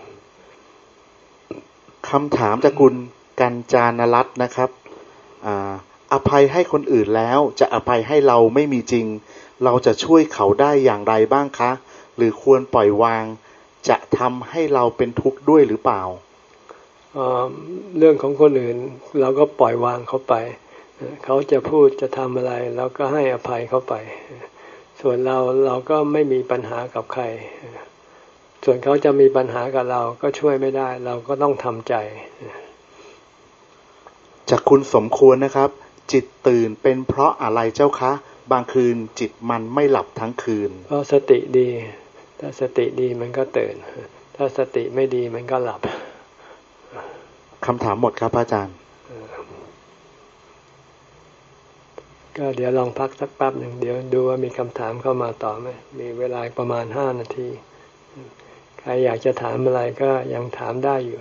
คำถามจากคุณกัญจานรัตน์นะครับอ่าอภัยให้คนอื่นแล้วจะอภัยให้เราไม่มีจริงเราจะช่วยเขาได้อย่างไรบ้างคะหรือควรปล่อยวางจะทำให้เราเป็นทุกข์ด้วยหรือเปล่าเอ่อเรื่องของคนอื่นเราก็ปล่อยวางเขาไปเขาจะพูดจะทำอะไรเราก็ให้อภัยเขาไปส่วนเราเราก็ไม่มีปัญหากับใครส่วนเขาจะมีปัญหากับเราก็ช่วยไม่ได้เราก็ต้องทำใจจากคุณสมควรนะครับจิตตื่นเป็นเพราะอะไรเจ้าคะบางคืนจิตมันไม่หลับทั้งคืนเพราะสติดีถ้าสติดีมันก็ตื่นถ้าสติไม่ดีมันก็หลับคำถามหมดครับอาจารย์ก็เดี๋ยวลองพักสักแป๊บหนึ่งเดี๋ยวดูว่ามีคำถามเข้ามาต่อไหมมีเวลาประมาณห้านาทีใครอยากจะถามอะไรก็ยังถามได้อยู่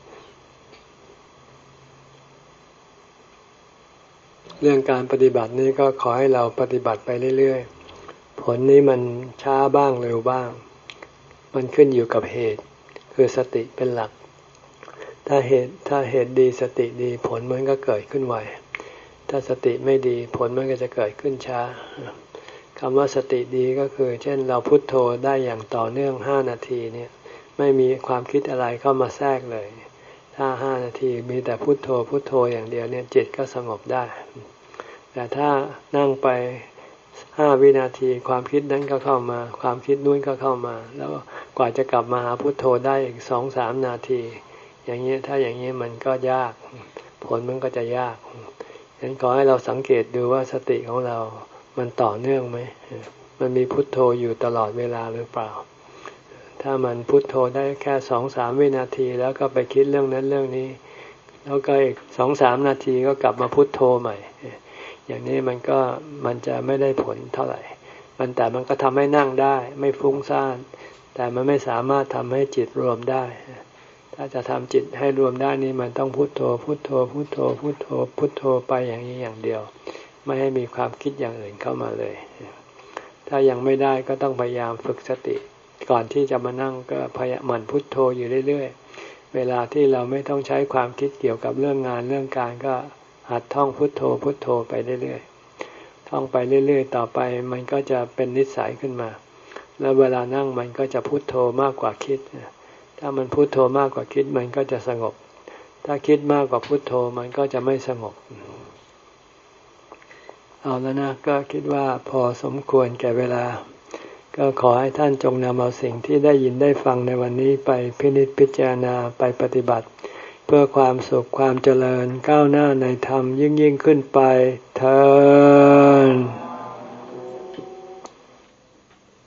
เรื่องการปฏิบัตินี้ก็ขอให้เราปฏิบัติไปเรื่อยๆผลนี้มันช้าบ้างเร็วบ้างมันขึ้นอยู่กับเหตุคือสติเป็นหลักถ้าเหตุถ้าเหตุดีสติดีผลมันก็เกิดขึ้นไวถ้าสติไม่ดีผลมันก็จะเกิดขึ้นช้าคำว่าสติดีก็คือเช่นเราพุทโธได้อย่างต่อเนื่องห้านาทีเนี่ยไม่มีความคิดอะไรเข้ามาแทรกเลยถ้าห้านาทีมีแต่พุทโธพุทโธอย่างเดียวเนี่ยจิตก็สงบได้แต่ถ้านั่งไปห้าวินาทีความคิดนั้นก็เข้ามาความคิดนู้นก็เข้ามาแล้วกว่าจะกลับมาหาพุทโธได้อีกสองสามนาทีอย่างนี้ถ้าอย่างนี้มันก็ยากผลมันก็จะยากฉะนั้นขอให้เราสังเกตดูว่าสติของเรามันต่อเนื่องไหมมันมีพุทโธอยู่ตลอดเวลาหรือเปล่าถ้ามันพุทโธได้แค่สองสามวินาทีแล้วก็ไปคิดเรื่องนั้นเรื่องนี้แล้วก็อีกสองสามนาทีก็กลับมาพุทโธใหม่อย่างนี้มันก็มันจะไม่ได้ผลเท่าไหร่มันแต่มันก็ทำให้นั่งได้ไม่ฟุ้งซ่านแต่มันไม่สามารถทำให้จิตรวมได้ถ้าจะทำจิตให้รวมได้นี่มันต้องพุทโธพุทโธพุทโธพุทโธพุทโธไปอย่างนี้อย่างเดียวไม่ให้มีความคิดอย่างอื่นเข้ามาเลยถ้ายังไม่ได้ก็ต้องพยายามฝึกสติก่อนที่จะมานั่งก็พยายามหมั่นพุทโธอยู่เรื่อยๆเวลาที่เราไม่ต้องใช้ความคิดเกี่ยวกับเรื่องงานเรื่องการก็หัดท่องพุทโธพุทโธไปเรื่อยๆท่องไปเรื่อยๆต่อไปมันก็จะเป็นนิสัยขึ้นมาแล้วเวลานั่งมันก็จะพุทโธมากกว่าคิดถ้ามันพุทโธมากกว่าคิดมันก็จะสงบถ้าคิดมากกว่าพุทโธมันก็จะไม่สงบเอาแล้วนะก็คิดว่าพอสมควรแก่เวลาก็ขอให้ท่านจงนำเอาสิ่งที่ได้ยินได้ฟังในวันนี้ไปพินิจพิจารณาไปปฏิบัติเพื่อความสุขความเจริญก้าวหน้าในธรรมยิ่งยิ่งขึ้นไปเทอ